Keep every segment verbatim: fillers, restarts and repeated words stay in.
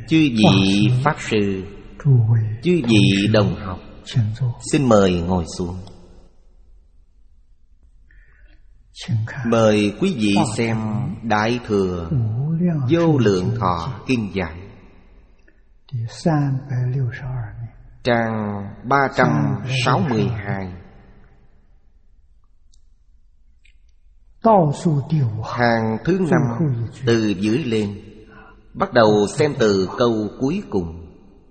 Chư vị Pháp Sư, chư vị đồng học, xin mời ngồi xuống. Mời quý vị xem Đại Thừa Vô Lượng Thọ Kinh Giải, trang ba trăm sáu mươi hai, hàng thứ năm từ dưới lên. Bắt đầu xem từ câu cuối cùng.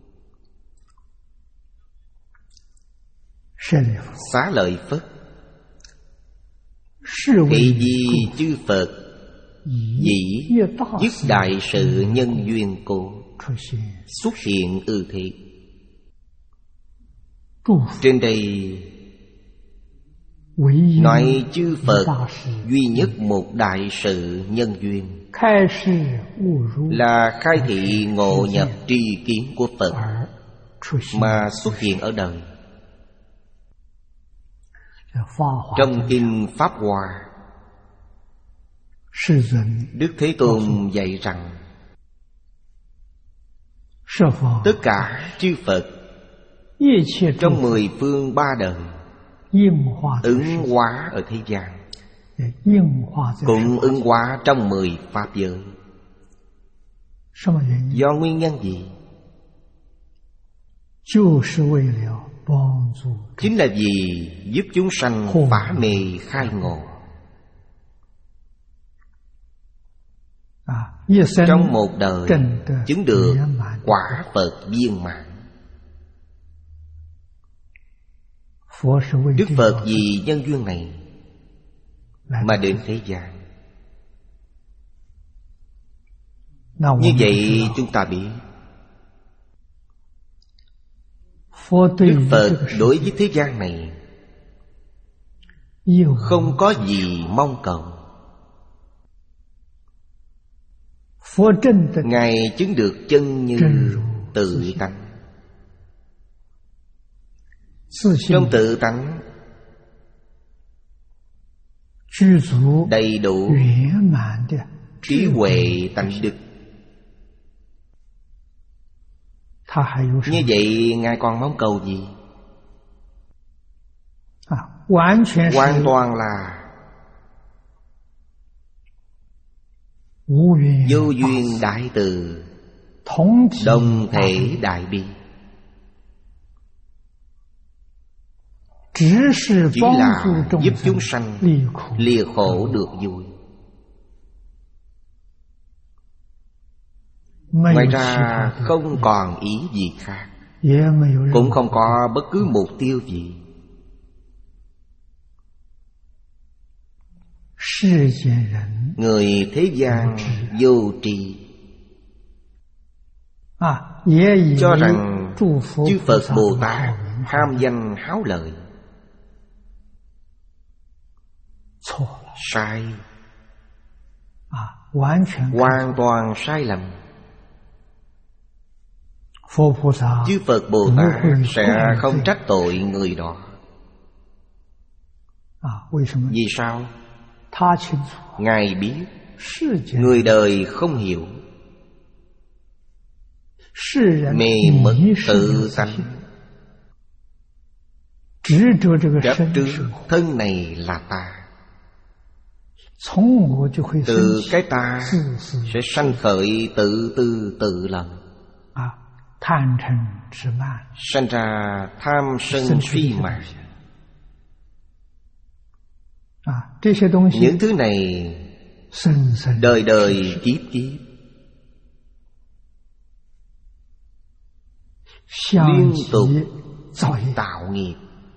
Xá lợi Phất, thị di chư Phật dĩ dứt đại sự nhân duyên cố xuất hiện ư thị. Trên đây nói chư Phật duy nhất một đại sự nhân duyên là khai thị ngộ nhập tri kiến của Phật mà xuất hiện ở đời. Trong Kinh Pháp Hoa, Đức Thế Tôn dạy rằng tất cả chư Phật trong mười phương ba đời ứng hóa ở thế gian, cũng ứng hóa trong mười pháp giới. Do nguyên nhân gì? Chính là vì giúp chúng sanh phá mê khai ngộ. Trong một đời chứng được quả Phật viên mãn. Đức Phật vì nhân duyên này mà đến thế gian. Như vậy chúng ta biết Đức Phật đối với thế gian này không có gì mong cầu. Ngài chứng được chân như tự tánh. Trong tự tánh đầy đủ trí huệ tánh đức. Như vậy Ngài còn mong cầu gì? Hoàn toàn là vô duyên đại từ, đồng thể đại bi. Chỉ là giúp chúng sanh lìa khổ được vui. Ngoài ra không còn ý gì khác, cũng không có bất cứ mục tiêu gì. Người thế gian vô tri cho rằng chư Phật Bồ Tát ham danh háo lợi. Sai, hoàn toàn sai lầm. Chư Phật Bồ Tát sẽ không trách tội người đó. Vì sao? Ngài biết người đời không hiểu, mê mật tự tánh, chấp trước thân này là ta. Từ cái ta sẽ sanh khởi tự tư tự lợi, sanh ra tham sân si mạng. Những thứ này đời đời kiếp kiếp liên tục tạo nghiệp.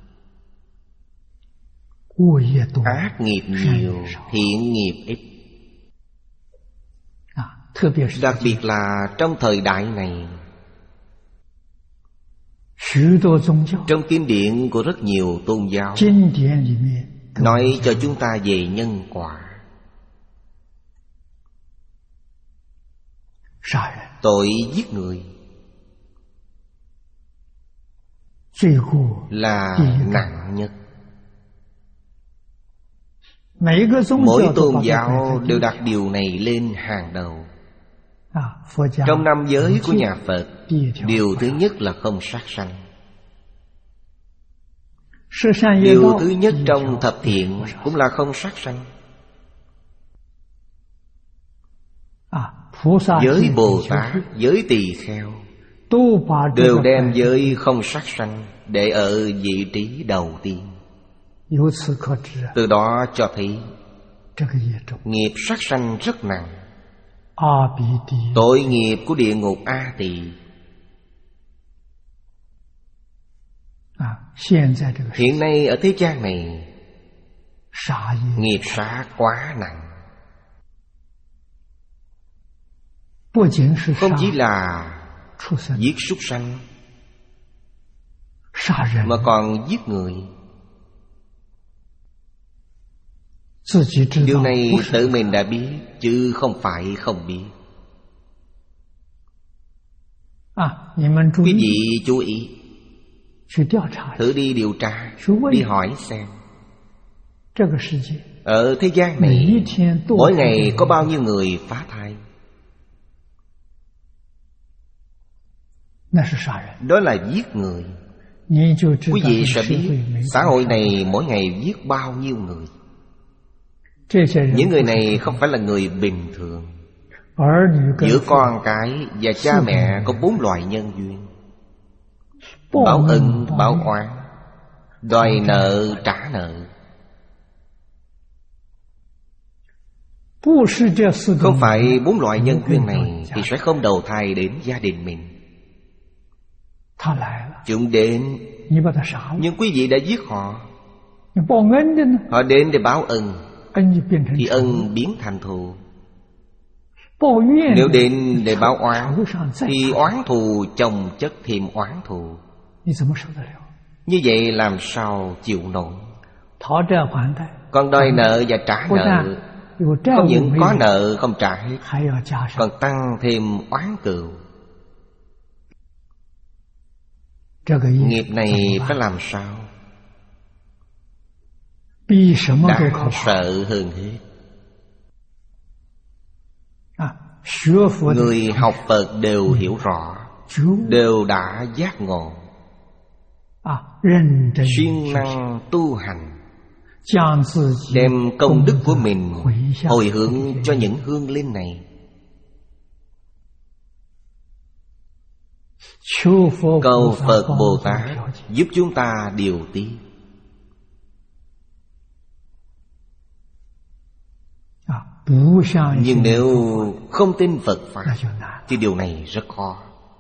Ác nghiệp nhiều, thiện nghiệp ít. Đặc biệt là trong thời đại này, trong kinh điển của rất nhiều tôn giáo nói cho chúng ta về nhân quả. Tội giết người là nặng nhất. Mỗi tôn giáo đều đặt điều này lên hàng đầu. Trong năm giới của nhà Phật, điều thứ nhất là không sát sanh. Điều thứ nhất trong thập thiện cũng là không sát sanh. Giới Bồ Tát, giới Tỳ Kheo đều đem giới không sát sanh để ở vị trí đầu tiên. Từ đó cho thấy nghiệp sát sanh rất nặng. Tội nghiệp của địa ngục A Tỳ hiện nay ở thế gian này, nghiệp sát quá nặng. Không chỉ là giết súc sanh, mà còn giết người. Điều này tự mình đã biết, chứ không phải không biết. Quý vị chú ý, thử đi điều tra, đi hỏi xem ở thế gian này mỗi ngày có bao nhiêu người phá thai. Đó là giết người. Quý vị sẽ biết xã hội này mỗi ngày giết bao nhiêu người. Những người này không phải là người bình thường. Giữa con cái và cha mẹ có bốn loại nhân duyên: báo ân, báo oán, đòi nợ, trả nợ. Không phải bốn loại nhân duyên này thì sẽ không đầu thai đến gia đình mình. Chúng đến, nhưng quý vị đã giết họ. Họ đến để báo ân, thì ân biến thành thù. Nếu đến để báo oán, thì oán thù chồng chất thêm oán thù. Như vậy làm sao chịu nổi? Còn đòi nợ và trả nợ, không những có nợ không trả hết, còn tăng thêm oán cừu. Nghiệp này phải làm sao? Đáng sợ hơn hết. Người học Phật đều hiểu rõ, đều đã giác ngộ, siêng năng tu hành, đem công đức của mình hồi hướng cho những hương linh này. Cầu Phật Bồ Tát giúp chúng ta điều tiết. Nhưng nếu không tin Phật Pháp thì điều này rất khó.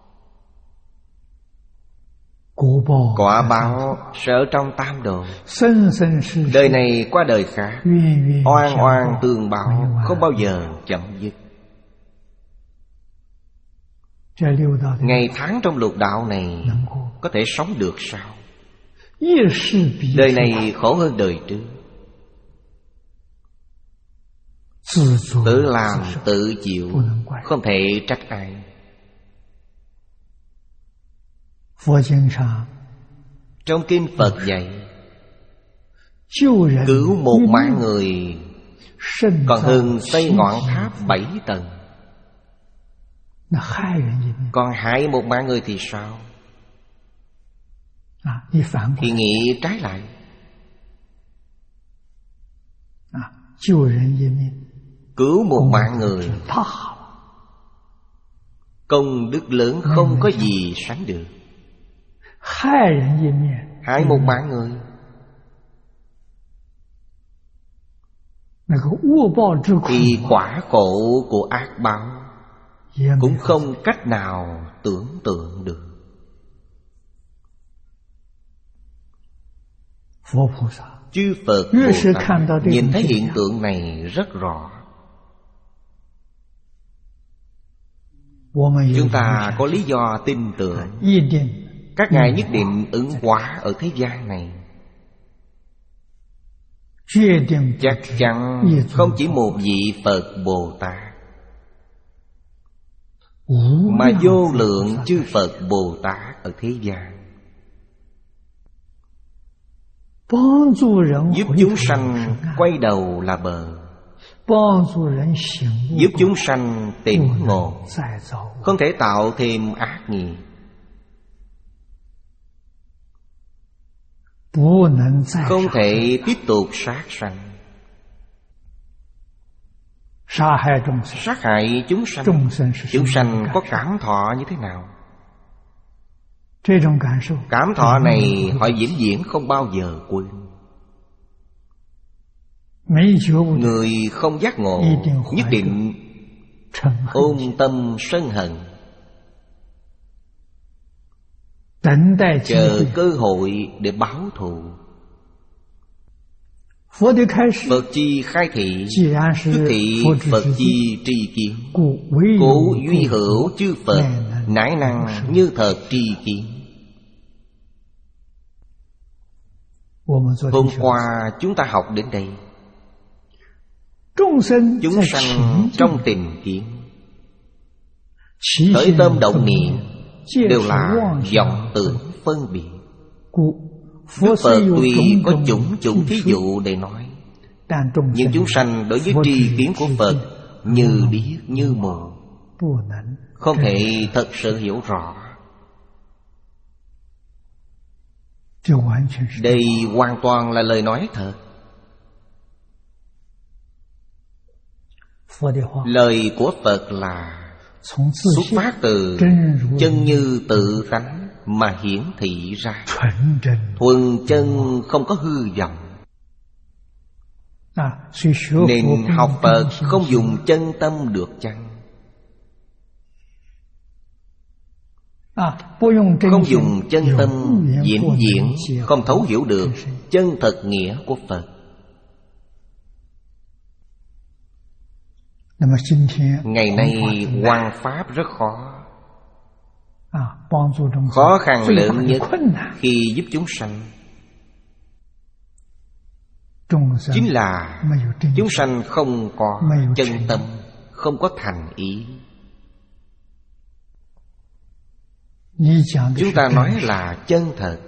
Quả báo sẽ ở trong tam độ, đời này qua đời khác, oan oan tương báo, không bao giờ chấm dứt. Ngày tháng trong lục đạo này có thể sống được sao? Đời này khổ hơn đời trước. Tự làm tự chịu, không thể trách ai. Trong kinh Phật dạy, cứu một mạng người còn hơn xây ngọn tháp bảy tầng. Còn hại một mạng người thì sao? Thì nghĩ trái lại. Cứu một mạng người, công đức lớn không có gì sánh được. Hại một mạng người, thì quả khổ của ác báo cũng không cách nào tưởng tượng được. Chư Phật Bồ Tát nhìn thấy hiện tượng này rất rõ. Chúng ta có lý do tin tưởng các ngài nhất định ứng hóa ở thế gian này. Chắc chắn không chỉ một vị Phật Bồ Tát, mà vô lượng chư Phật Bồ Tát ở thế gian, giúp chúng sanh quay đầu là bờ, giúp chúng sanh tỉnh ngộ, không thể tạo thêm ác nghiệp, không thể tiếp tục sát sanh. Sát hại chúng sanh, chúng sanh có cảm thọ như thế nào? Cảm thọ này họ vĩnh viễn không bao giờ quên. Người không giác ngộ nhất định ôm tâm sân hận, chờ cơ hội để báo thù. Phật chi khai thị, tức thị Phật chi tri kiến. Cố duy hữu chư Phật, nãi năng như thật tri kiến. Hôm qua chúng ta học đến đây. Chúng sanh trong tình kiến, khởi tâm động niệm đều là vọng tưởng phân biệt. Đức Phật tuy có chủng chủng thí dụ để nói, nhưng chúng sanh đối với tri kiến của Phật như điếc như mù, không thể thật sự hiểu rõ. Đây hoàn toàn là lời nói thật. Lời của Phật là xuất phát từ chân như tự tánh mà hiển thị ra, thuần chân không có hư vọng. Nên học Phật không dùng chân tâm được chăng? Không dùng chân tâm diễn diễn, không thấu hiểu được chân thật nghĩa của Phật. Ngày nay hoằng pháp rất khó. Khó khăn lớn nhất khi giúp chúng sanh chính là chúng sanh không có chân tâm, không có thành ý. Chúng ta nói là chân thật,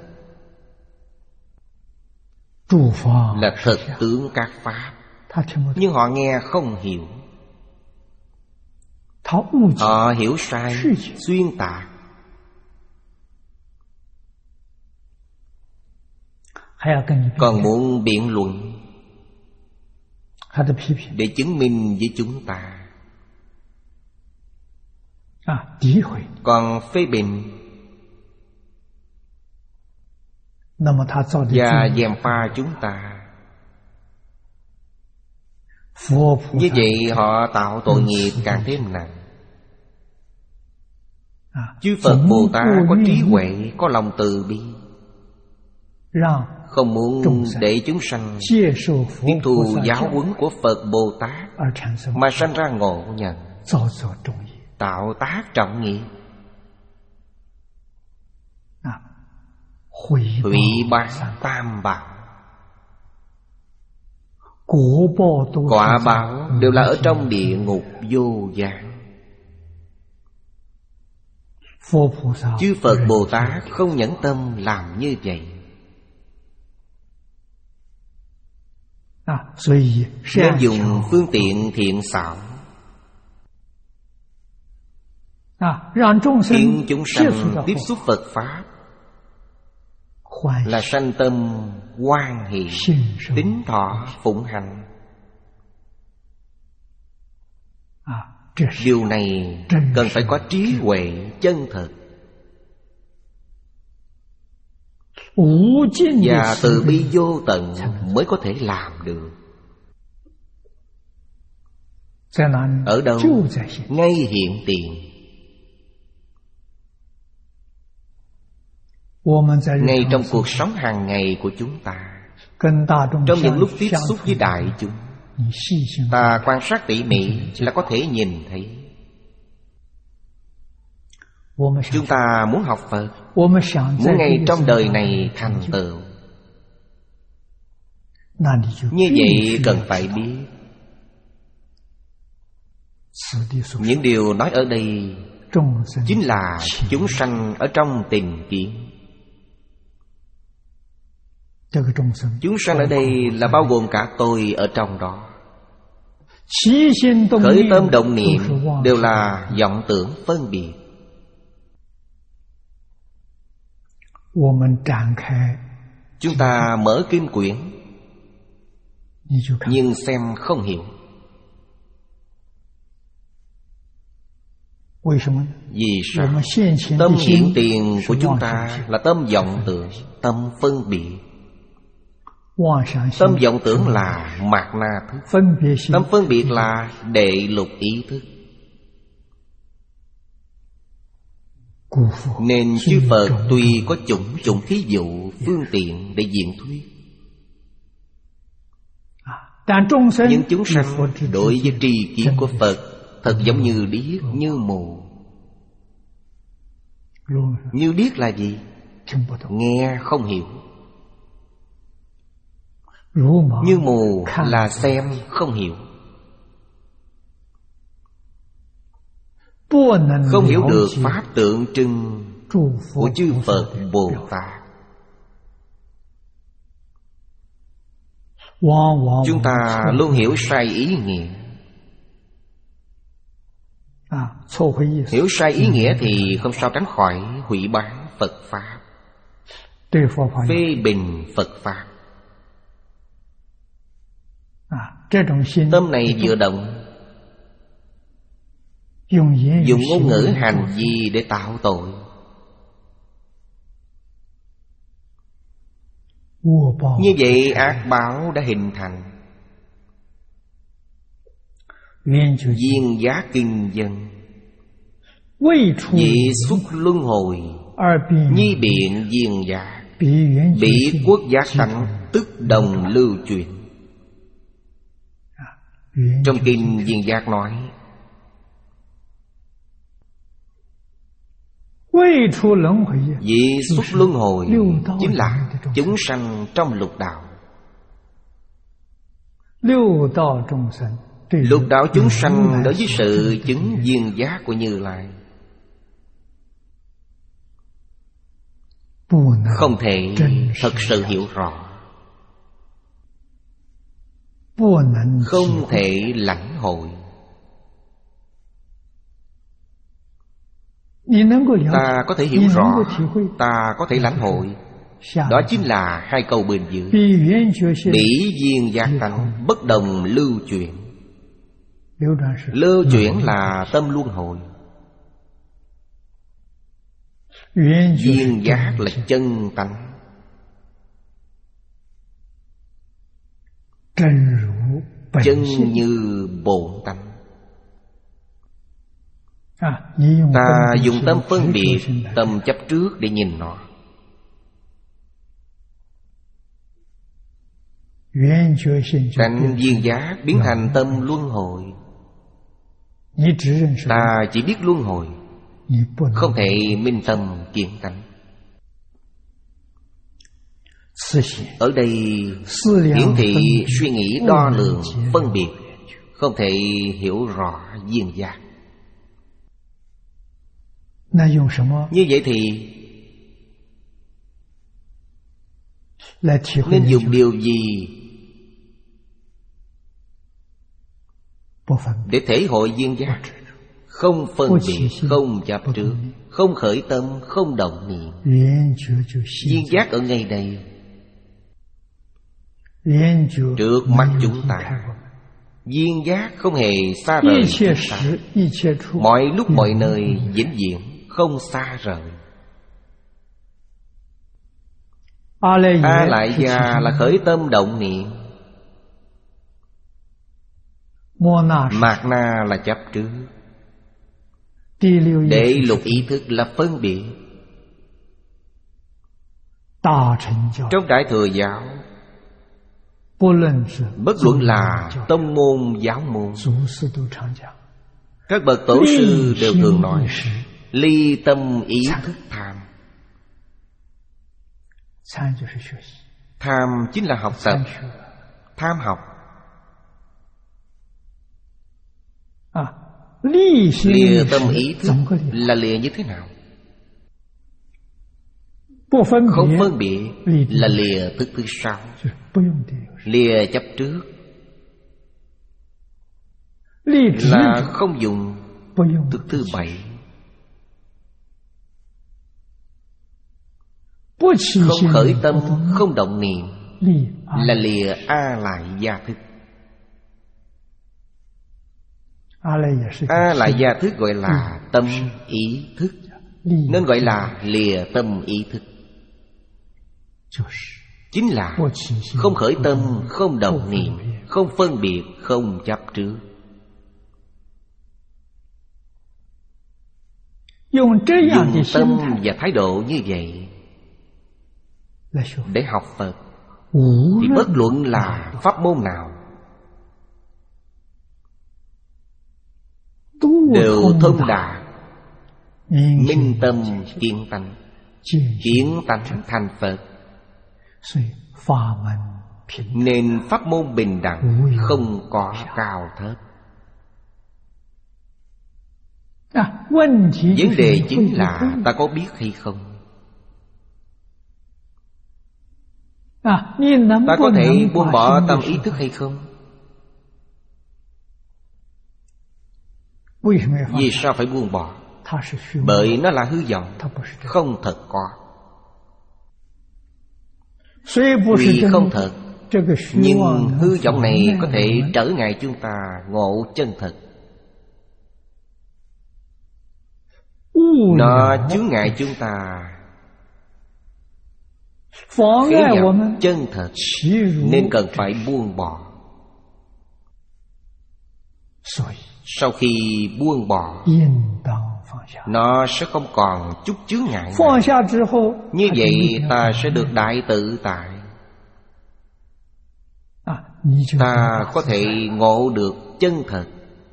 là thực tướng các pháp, nhưng họ nghe không hiểu. Họ hiểu sai, xuyên tạc. Còn muốn biện luận để chứng minh với chúng ta. Còn phê bình và gièm pha chúng ta. Như vậy họ tạo tội nghiệp càng thêm nặng. Chư Phật Bồ Tát có trí huệ, có lòng từ bi, không muốn để chúng sanh tiếp thu giáo huấn của Phật Bồ Tát mà sanh ra ngộ nhận, tạo tác trọng nghiệp, hủy báng tam bảo. Quả báo đều là ở trong địa ngục vô gián. Chư Phật Bồ Tát không nhẫn tâm làm như vậy. Nên dùng phương tiện thiện xảo, khiến chúng sanh tiếp xúc Phật Pháp là sanh tâm hoan hỷ, tín thọ phụng hành. Điều này cần phải có trí huệ chân thật và từ bi vô tận mới có thể làm được. Ở đâu? Ngay hiện tiền. Ngay trong cuộc sống hàng ngày của chúng ta, trong những lúc tiếp xúc với đại chúng, ta quan sát tỉ mỉ là có thể nhìn thấy. Chúng ta muốn học Phật, muốn ngay trong đời này thành tựu, như vậy cần phải biết những điều nói ở đây chính là chúng sanh ở trong tình kiến. Chúng sanh ở đây là bao gồm cả tôi ở trong đó. Khởi tâm động niệm đều là vọng tưởng phân biệt. Chúng ta mở kinh quyển nhưng xem không hiểu. Vì sao? Tâm hiện tiền của chúng ta là tâm vọng tưởng, tâm phân biệt. Tâm vọng tưởng là mạt na thức, tâm phân biệt là đệ lục ý thức. Nên chư Phật tuy có chủng chủng thí dụ phương tiện để diễn thuyết, nhưng chúng sanh đối với tri kiến của Phật thật giống như điếc như mù. Như điếc là gì? Nghe không hiểu. Như mù là xem không hiểu. Không hiểu được pháp tượng trưng của chư Phật Bồ Tát. Chúng ta luôn hiểu sai ý nghĩa. Hiểu sai ý nghĩa thì không sao tránh khỏi hủy báng Phật Pháp, phê bình Phật Pháp. Tâm này vừa động, dùng ngôn ngữ hành vi để tạo tội. Như vậy ác báo đã hình thành. Duyên giá kinh dân, dị xuất luân hồi, nhi biện duyên giá, bị quốc giác tánh tức đồng lưu truyền. Trong kinh Duyên Giác nói, dị xuất luân hồi chính là chúng sanh trong lục đạo. Lục đạo chúng sanh đối với sự chứng duyên giác của Như Lai không thể thật sự hiểu rõ, không thể lãnh hội. Ta có thể hiểu rõ, ta có thể lãnh hội. Đó chính là hai câu bên dưới: bỉ duyên giác tánh bất đồng lưu chuyển. Lưu chuyển là tâm luân hồi, duyên giác là chân tánh. Chân như bổn tánh. Ta dùng tâm phân biệt, tâm chấp trước để nhìn nó. Tánh duyên giác biến thành tâm luân hồi. Ta chỉ biết luân hồi, không thể minh tâm kiến tánh. Ở đây hiển thị suy nghĩ đo lường phân biệt, không thể hiểu rõ duyên giác. Như vậy thì nên dùng điều gì để thể hội duyên giác? Không phân biệt, không chấp trước, không khởi tâm, không động niệm. Duyên giác ở ngay đây, trước mắt chúng ta. Duyên giác không hề xa rời chúng ta, mọi lúc mọi nơi vĩnh viễn không xa rời. A lại gia là khởi tâm động niệm, mạt na là chấp trước, đệ lục ý thức là phân biệt. Trong Đại Thừa Giáo, bất luận là tông môn giáo môn, các bậc tổ sư đều thường nói ly tâm ý thức tham. Tham chính là học tập, tham học. Lìa tâm ý thức là lìa như thế nào? Không phân biệt là lìa thức thứ sáu, lìa chấp trước. là không dùng thức thứ bảy. Không khởi tâm, không động niệm là lìa A Lại Gia thức. A Lại Gia thức gọi là tâm ý thức, nên gọi là lìa tâm ý thức. Chính là không khởi tâm, không động niệm, không phân biệt, không chấp trước. Dùng tâm và thái độ như vậy để học Phật, thì bất luận là pháp môn nào đều thông đạt, minh tâm kiến tánh, kiến tánh thành Phật. Nên pháp môn bình đẳng, không có cao thấp. Vấn đề chính là ta có biết hay không? Ta có thể buông bỏ tâm ý thức hay không? Vì sao phải buông bỏ? Bởi nó là hư vọng, không thật có. Vì không thật, nhưng hư vọng này có thể trở ngại chúng ta ngộ chân thật. Nó chướng ngại chúng ta khế nhập chân thật, nên cần phải buông bỏ. Sau khi buông bỏ, nó sẽ không còn chút chướng ngại nào. Như vậy ta sẽ được đại tự tại. Ta có thể ngộ được chân thật,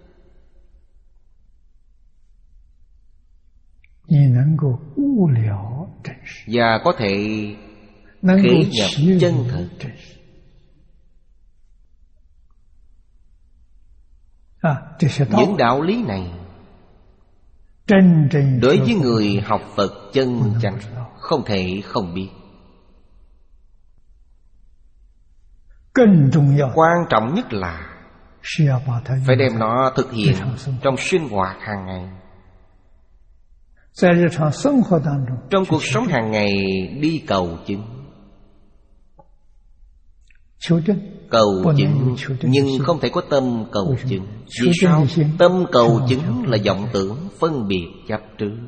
và có thể khế nhập chân thật. Những đạo lý này đối với người học Phật chân chánh không thể không biết. Quan trọng nhất là phải đem nó thực hiện trong sinh hoạt hàng ngày. Trong cuộc sống hàng ngày đi cầu chứng. Cầu chứng nhưng không thể có tâm cầu chứng. Vì sao? Tâm cầu chứng là vọng tưởng phân biệt chấp trước.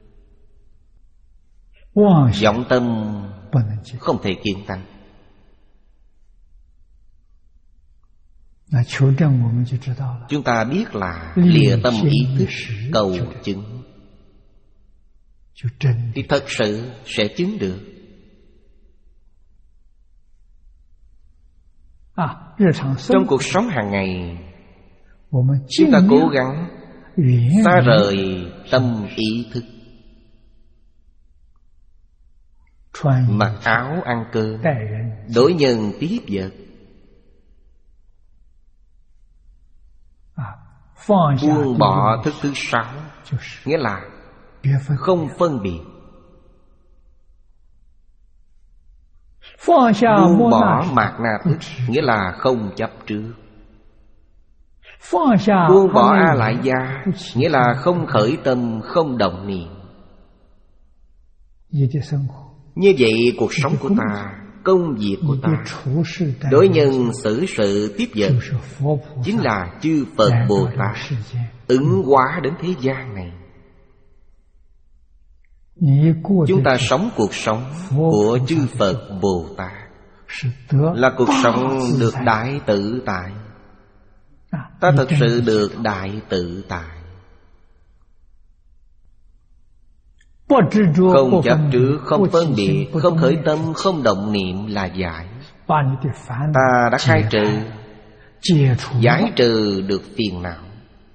Vọng tâm không thể kiến tánh. Chúng ta biết là lìa tâm ý thức cầu chứng, thì thật sự sẽ chứng được. Trong cuộc sống hàng ngày, chúng ta cố gắng xa rời tâm ý thức. Mặc áo ăn cơm, đối nhân tiếp vật, buông bỏ thức thứ sáu, nghĩa là không phân biệt. Buông bỏ mạt na thức, nghĩa là không chấp trước. Buông bỏ A Lại Gia, nghĩa là không khởi tâm, không động niệm. Như vậy cuộc sống của ta, công việc của ta, đối nhân xử sự tiếp vật, chính là chư Phật Bồ Tát ứng hóa đến thế gian này. Chúng ta sống cuộc sống của chư Phật Bồ Tát, là cuộc sống được đại tự tại. Ta thật sự được đại tự tại. Không chấp trước, không phân biệt, không khởi tâm, không động niệm là giải. Ta đã khai trừ, giải trừ được phiền não.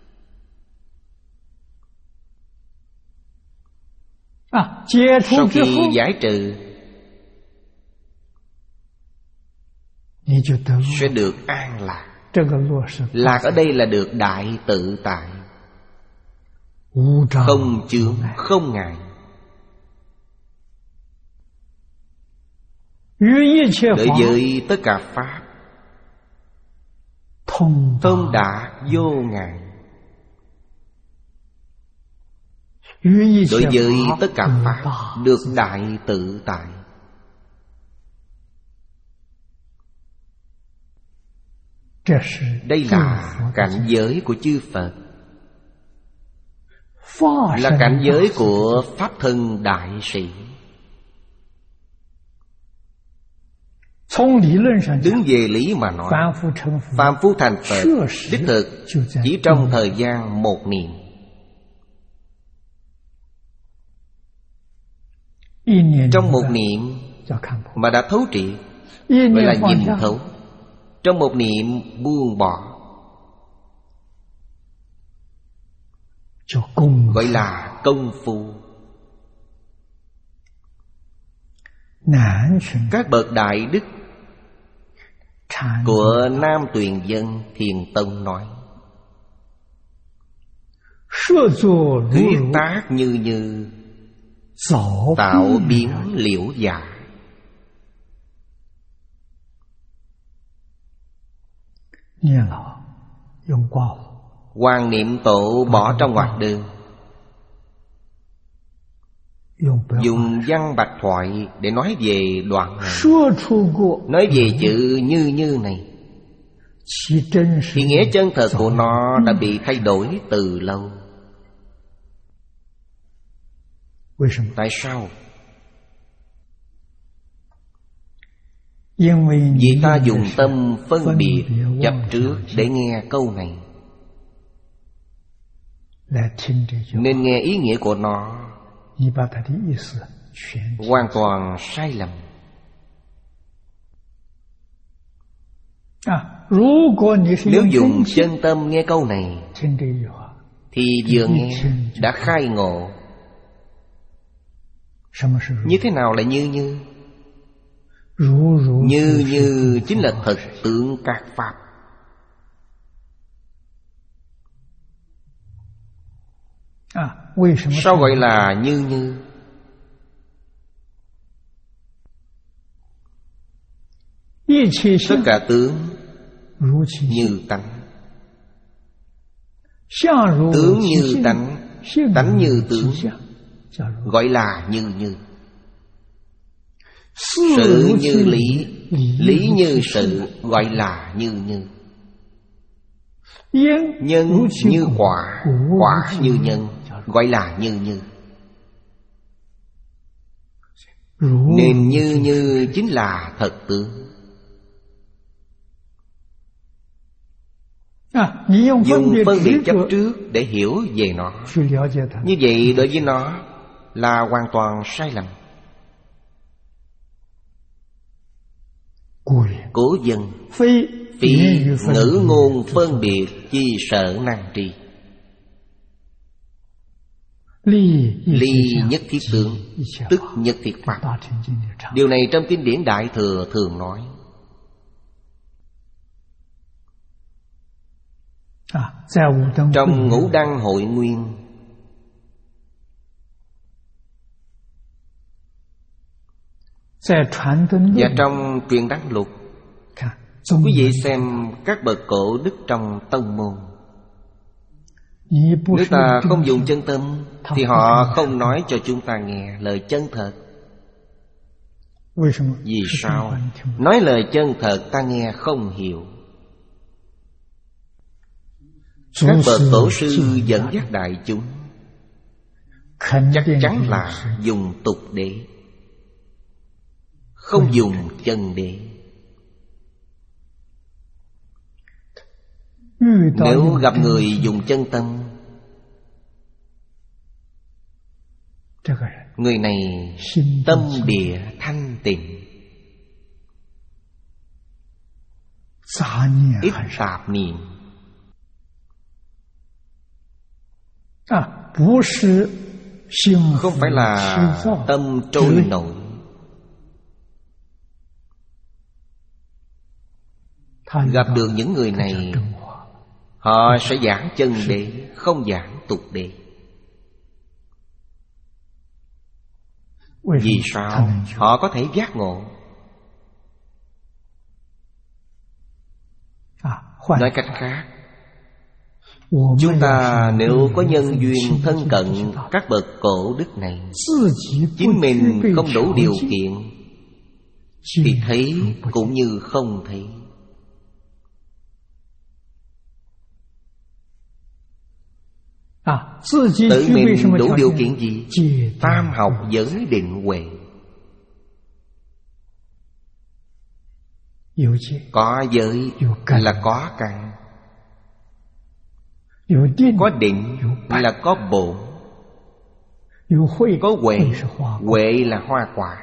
Sau khi giải trừ, sẽ được an lạc. Lạc ở đây là được đại tự tại, không chướng, không ngại. Đối với tất cả pháp thông đạt vô ngại. Đối với tất cả pháp được đại tự tại. Đây là cảnh giới của chư Phật, là cảnh giới của Pháp Thân Đại Sĩ. Đứng về lý mà nói, phàm phu thành Phật đích thực chỉ trong thời gian một niệm. Trong một niệm mà đã thấu triệt, gọi là nhìn thấu. Trong một niệm buông bỏ, gọi là công phu. Các bậc đại đức của Nam Tuyền Dân Thiền Tông nói: thuyết tác như như, tạo biến liễu giả. Hoàng Niệm Tổ bỏ trong ngoặc đơn, dùng văn bạch thoại để nói về đoạn này. Nói về chữ như như này thì nghĩa chân thật của nó đã bị thay đổi từ lâu. Tại sao? Vì ta dùng tâm phân biệt chấp trước để nghe câu này, nên nghe ý nghĩa của nó hoàn toàn sai lầm. Nếu dùng chân tâm nghe câu này thì vừa nghe đã khai ngộ. Như thế nào là như như? Như như chính là thực tượng các pháp. Sao gọi là như như? Tất cả tướng như tánh, tướng như tánh, tánh như tướng, gọi là như như. Sự như lý, lý như sự, gọi là như như. Nhân như quả, quả như nhân, gọi là như như. Nên như như chính là thật tướng. Dùng phân biệt chấp trước để hiểu về nó, như vậy đối với nó là hoàn toàn sai lầm. Cổ dân phí ngữ ngôn phân biệt, chi sở năng tri. Ly nhất thiết tướng, tức nhất thiết pháp. Điều này trong kinh điển Đại Thừa thường nói. Trong Ngũ Đăng Hội Nguyên và trong Truyền Đăng Lục, quý vị xem các bậc cổ đức trong tông môn, nếu ta không dùng chân tâm thì họ không nói cho chúng ta nghe lời chân thật. Vì sao? Nói lời chân thật ta nghe không hiểu. Các bậc tổ sư dẫn dắt đại chúng chắc chắn là dùng tục đế, không dùng chân đế. Nếu gặp người dùng chân tâm, người này tâm địa thanh tịnh, ít tạp niệm, không phải là tâm trôi nổi. Gặp được những người này, họ sẽ giảng chân đế, không giảng tục đế. Vì sao? Họ có thể giác ngộ. Nói cách khác, chúng ta nếu có nhân duyên thân cận các bậc cổ đức này, chính mình không đủ điều kiện thì thấy cũng như không thấy. Tự mình đủ điều kiện gì? Tam học giới định huệ. Có giới là có căn, có định là có bổn, có huệ, huệ là hoa quả.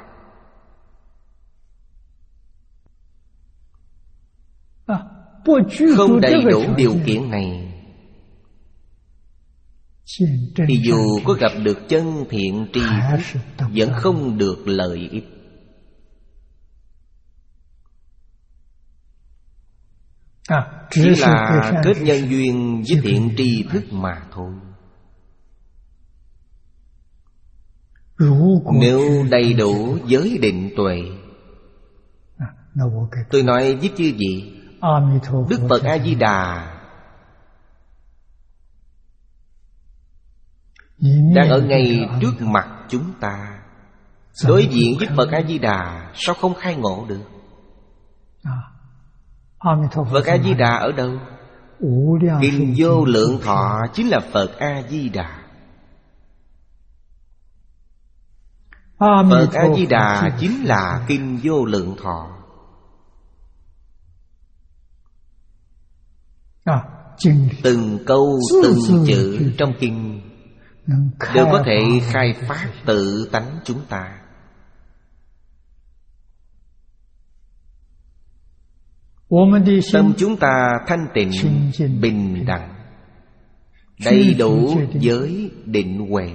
Không đầy đủ điều kiện này thì dù có gặp được chân thiện tri thức vẫn không được lợi ích. Chỉ là kết nhân duyên với thiện tri thức mà thôi. Nếu đầy đủ giới định tuệ, tôi nói với chư vị, Đức Phật A-di-đà đang ở ngay trước mặt chúng ta. Đối diện với Phật A-di-đà sao không khai ngộ được? Phật A-di-đà ở đâu? Kinh Vô Lượng Thọ chính là Phật A-di-đà. Phật A-di-đà chính là Kinh Vô Lượng Thọ. Từng câu từng chữ trong kinh đều có thể khai phát tự tánh chúng ta. Tâm chúng ta thanh tịnh, bình đẳng, đầy đủ giới định huệ.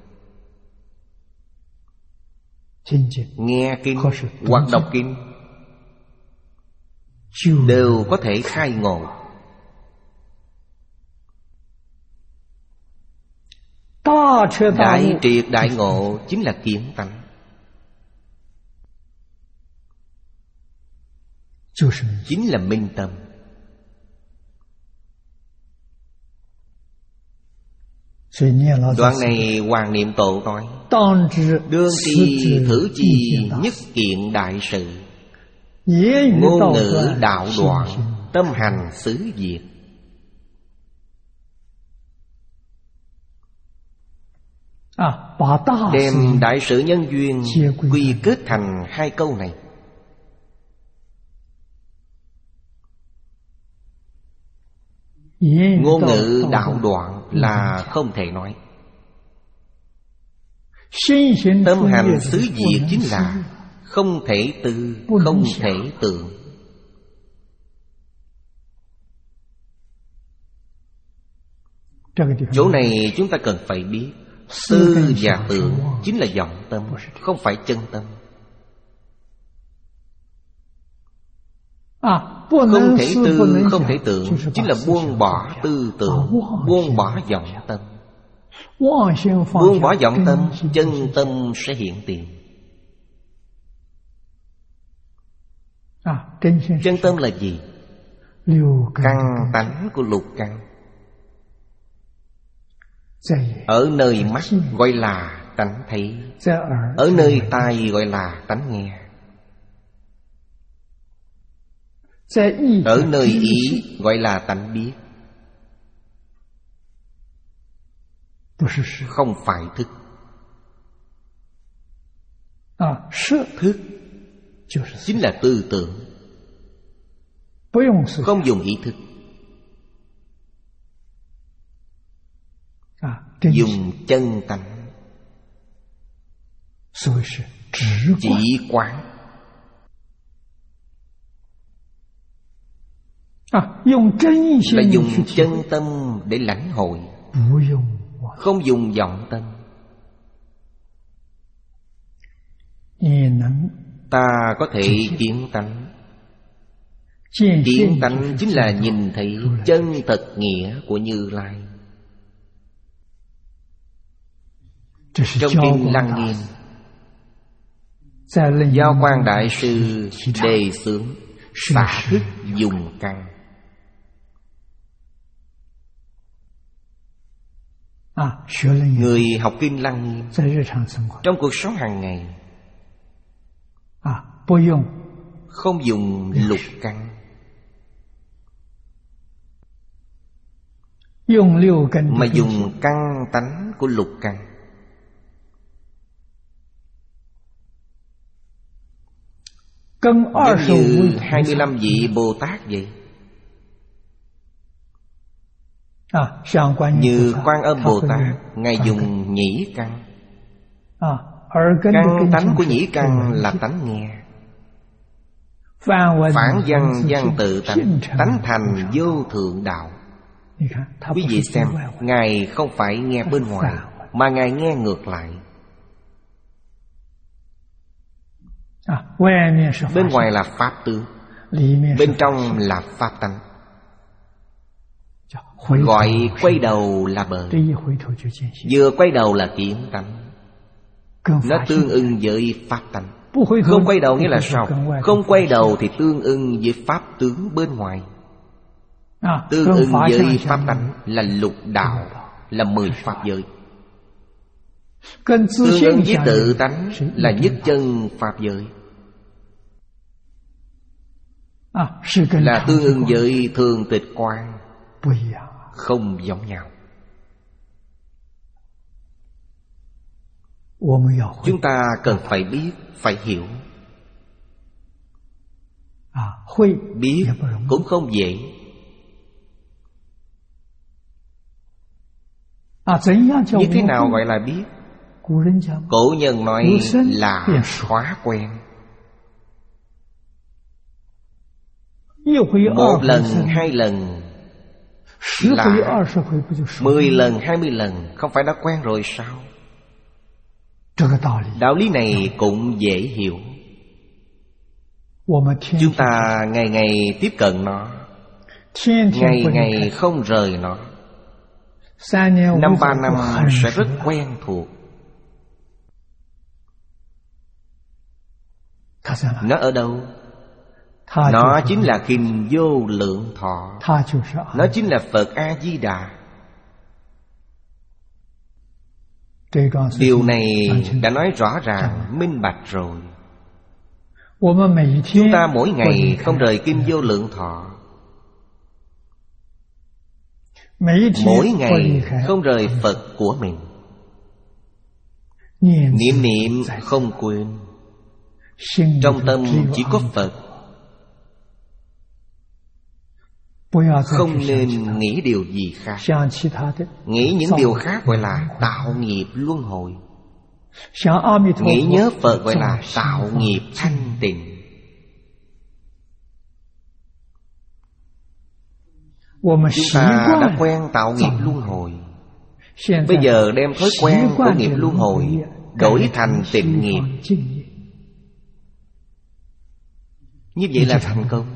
Nghe kinh hoặc đọc kinh đều có thể khai ngộ. Đại triệt đại ngộ chính là kiến tánh, chính là minh tâm. Đoạn này Hoàng Niệm Tổ nói: đương tri thử chi nhất kiện đại sự, ngôn ngữ đạo đoạn, tâm hành xứ diệt. Đem đại sự nhân duyên quy kết thành hai câu này. Ngôn ngữ đạo đoạn là không thể nói. Tâm hành xứ diệt chính là không thể tư, không thể tưởng. Chỗ này chúng ta cần phải biết, tư và tưởng chính là vọng tâm, không phải chân tâm. Không thể tư, không thể tưởng chính là buông bỏ tư tưởng, buông bỏ vọng tâm. Buông bỏ vọng tâm, chân tâm sẽ hiện tiền. Chân tâm là gì? Căn tánh của lục căn. Ở nơi mắt gọi là tánh thấy, ở nơi tai gọi là tánh nghe, ở nơi ý gọi là tánh biết. Không phải thức. Thức chính là tư tưởng, không dùng ý thức, dùng chân tánh, chỉ quán. Là dùng chân tâm để lãnh hội, không dùng vọng tâm. Ta có thể kiến tánh. Kiến tánh chính là nhìn thấy chân thật nghĩa của Như Lai. Trong kinh Lăng Nghiêm, Giao Quang Đại Sư đề xướng xả thức dùng căn. Người học Kinh Lăng Nghiêm trong cuộc sống hàng ngày không dùng lục căn, mà dùng căn tánh của lục căn. Giống như hai mươi lăm vị Bồ Tát vậy. Như Quan Âm Bồ Tát, Ngài dùng nhĩ căn. Căn tánh của nhĩ căn là tánh nghe. Phản văn văn tự tánh, tánh thành vô thượng đạo. Quý vị xem, Ngài không phải nghe bên ngoài, mà Ngài nghe ngược lại. Bên ngoài là pháp tướng, bên trong là pháp tánh. Gọi quay đầu là bờ. Vừa quay đầu là kiến tánh. Nó tương ưng với pháp tánh. Không quay đầu nghĩa là sao? Không quay đầu thì tương ưng với pháp tướng bên ngoài. Tương ưng với pháp tánh là lục đạo, là mười pháp giới. Tương ưng với tự tánh là nhất chân pháp giới, là tương ưng với thường tịch quan, không giống nhau. Chúng ta cần phải biết, phải hiểu. Biết cũng không dễ. Như thế nào gọi là biết? Cổ nhân nói là hóa quen. Một lần, hai lần là mười lần, hai mươi lần. Không phải đã quen rồi sao? Đạo lý này cũng dễ hiểu. Chúng ta ngày ngày tiếp cận nó, ngày ngày không rời nó. Năm ba năm sẽ rất quen thuộc. Nó ở đâu? Nó chính là Kinh Vô Lượng Thọ. Nó chính là Phật A-di-đà. Điều này đã nói rõ ràng, minh bạch rồi. Chúng ta mỗi ngày không rời Kinh Vô Lượng Thọ, mỗi ngày không rời Phật của mình. Niệm niệm không quên, trong tâm chỉ có Phật. Không nên nghĩ điều gì khác. Nghĩ những điều khác gọi là tạo nghiệp luân hồi. Nghĩ nhớ Phật gọi là tạo nghiệp thanh tịnh. Chúng ta đã quen tạo nghiệp luân hồi. Bây giờ đem thói quen của nghiệp luân hồi đổi thành tịnh nghiệp. Như vậy là thành công.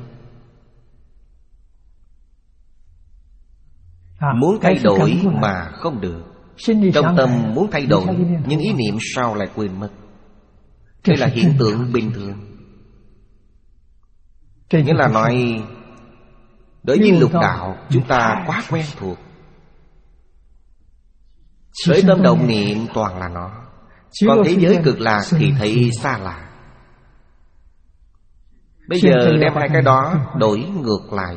Muốn thay đổi mà không được. Trong tâm muốn thay đổi, nhưng ý niệm sau lại quên mất. Đây là hiện tượng bình thường. Nghĩa là nói, đối với lục đạo chúng ta quá quen thuộc. Khởi tâm động niệm toàn là nó. Còn thế giới cực lạc thì thấy xa lạ. Bây giờ đem hai cái đó đổi ngược lại.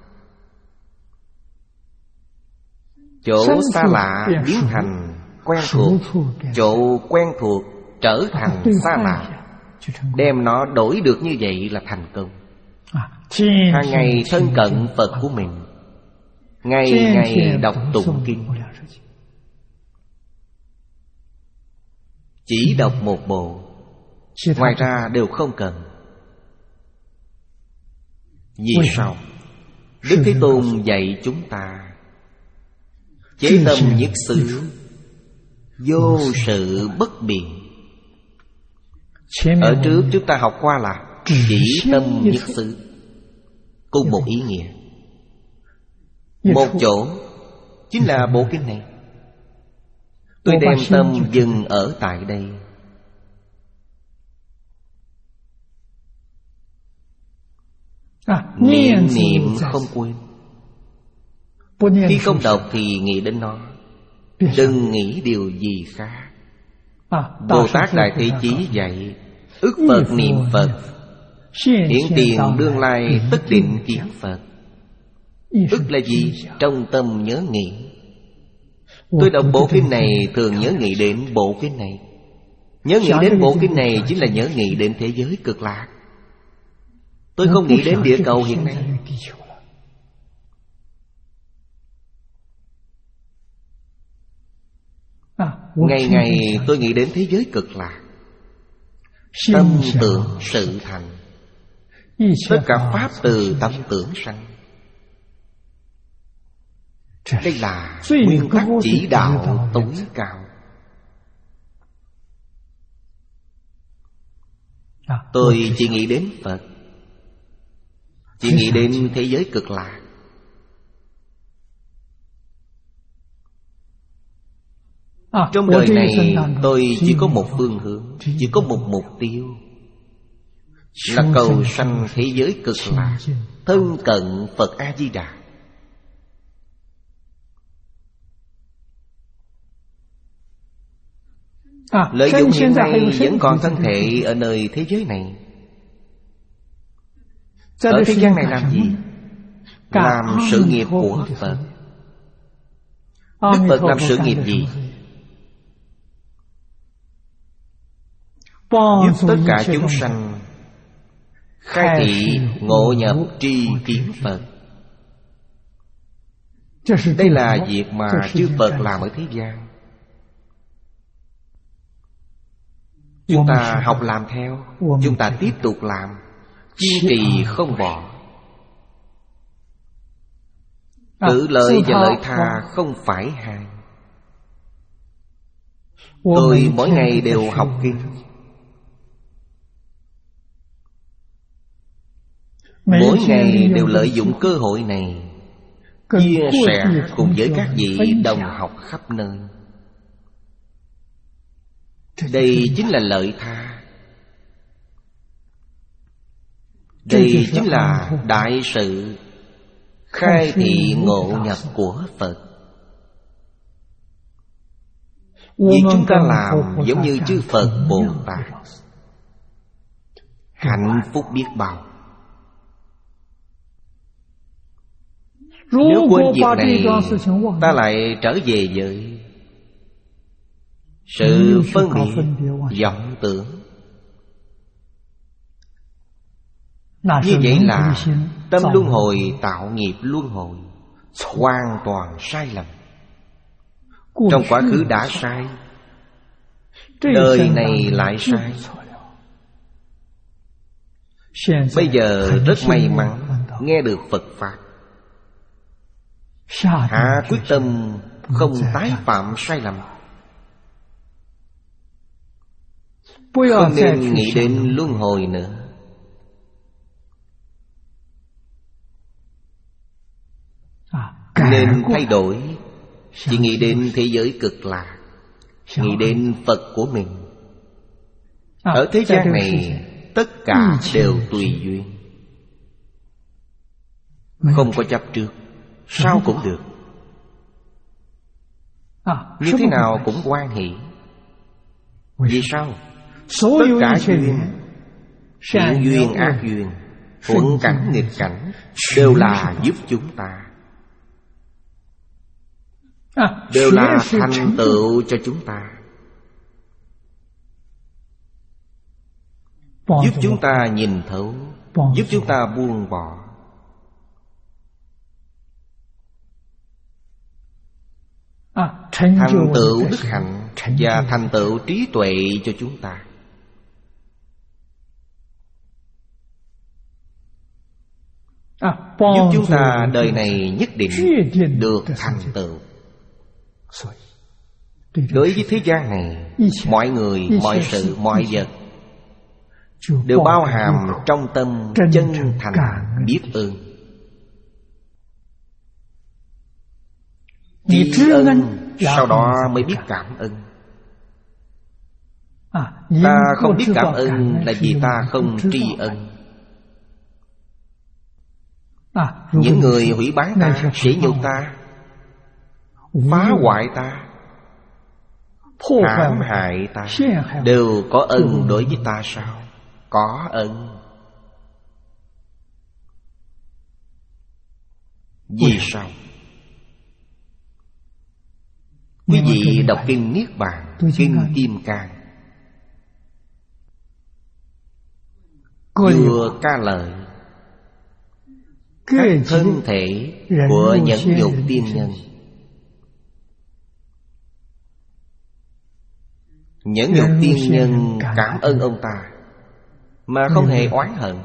Chỗ xa lạ biến thành quen thuộc, chỗ quen thuộc trở thành xa lạ. Đem nó đổi được như vậy là thành công. Hàng ngày thân cận Phật của mình, ngày ngày đọc tụng kinh. Chỉ đọc một bộ, ngoài ra đều không cần. Vì sao? Đức Thế Tôn dạy chúng ta chế tâm nhất xứ, vô sự bất biện. Ở trước chúng ta học qua là chỉ tâm nhất xứ, cùng một ý nghĩa. Một chỗ chính là bộ kinh này. Tôi đem tâm dừng ở tại đây. Niệm niệm không quên. Khi không đọc thì nghĩ đến nó. Đừng nghĩ điều gì khác. Bồ Tát Đại Thế Chí dạy ức Phật niệm Phật, hiện tiền đương lai tất định kiến Phật. Ức là gì? Trong tâm nhớ nghĩ. Tôi đọc bộ kinh này thường nhớ nghĩ đến bộ kinh này. Nhớ nghĩ đến bộ kinh này chính là nhớ nghĩ đến thế giới cực lạc. Tôi không nghĩ đến địa cầu hiện nay. Ngày ngày tôi nghĩ đến thế giới cực lạc. Tâm tưởng sự thành. Tất cả pháp từ tâm tưởng sanh. Đây là nguyên tắc chỉ đạo tối cao. Tôi chỉ nghĩ đến Phật, chỉ nghĩ đến thế giới cực lạc. Trong đời này tôi chỉ có một phương hướng, chỉ có một mục tiêu, là cầu sanh thế giới cực lạc, thân cận Phật A-di-đà. Lợi dụng hiện nay vẫn còn thân thể ở nơi thế giới này. Ở thế gian này làm gì? Làm sự nghiệp của Phật. Đức Phật làm sự nghiệp gì? Giúp tất cả chúng sanh khai thị ngộ nhập tri kiến Phật. Đây là việc mà chư Phật làm ở thế gian. Chúng ta học làm theo, chúng ta tiếp tục làm, kiên trì không bỏ. Tự lợi và lợi tha không phải hai. Tôi mỗi ngày đều học kinh. Mỗi ngày đều lợi dụng cơ hội này chia sẻ cùng với các vị đồng học khắp nơi. Đây chính là lợi tha. Đây chính là đại sự khai thị ngộ nhập của Phật. Việc chúng ta làm giống như chư Phật Bồ Tát, hạnh phúc biết bao. Nếu quên việc này, ta lại trở về với sự phân biệt, vọng tưởng. Như vậy là tâm luân hồi tạo nghiệp luân hồi, hoàn toàn sai lầm. Trong quá khứ đã sai, đời này lại sai. Bây giờ rất may mắn nghe được Phật Pháp, hạ quyết tâm không tái phạm sai lầm. Không nên nghĩ đến luân hồi nữa. Nên thay đổi, chỉ nghĩ đến thế giới cực lạc, nghĩ đến Phật của mình. Ở thế gian này tất cả đều tùy duyên, không có chấp trước. Sao cũng được, như thế nào cũng hoan hỷ. Vì sao? Tất cả duyên, thiện duyên, ác duyên, thuận cảnh, nghịch cảnh, đều là giúp chúng ta, đều là thành tựu cho chúng ta, giúp chúng ta nhìn thấu, giúp chúng ta buông bỏ. Thành tựu đức hạnh và thành tựu trí tuệ cho chúng ta. Giúp chúng ta đời này nhất định được thành tựu. Đối với thế gian này, mọi người, mọi sự, mọi vật đều bao hàm trong tâm chân thành biết ơn. Tri ân, sau đó mới biết cảm ơn. Ta không biết cảm ơn là vì ta không tri ân. Những người hủy báng ta, sỉ nhục ta, phá hoại ta, hãm hại ta đều có ân đối với ta sao? Có ân. Vì sao? Quý vị đọc kinh Niết Bàn, kinh Kim Cang, vừa ca lời các thân thể của nhẫn nhục tiên nhân. Nhẫn nhục tiên nhân cảm ơn ông ta mà không hề oán hận.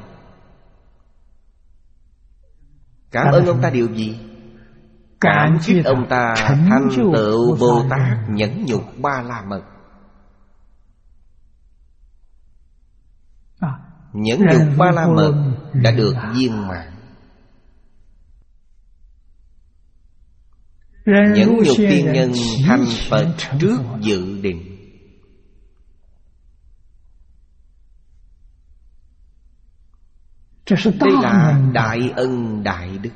Cảm ơn ông ta điều gì? Cảm kích ông ta thành tựu Bồ Tát nhẫn nhục ba la mật. Nhẫn nhục ba la mật đã được viên mãn. Nhẫn nhục tiên nhân thành Phật trước dự định. Đây là đại ân đại đức.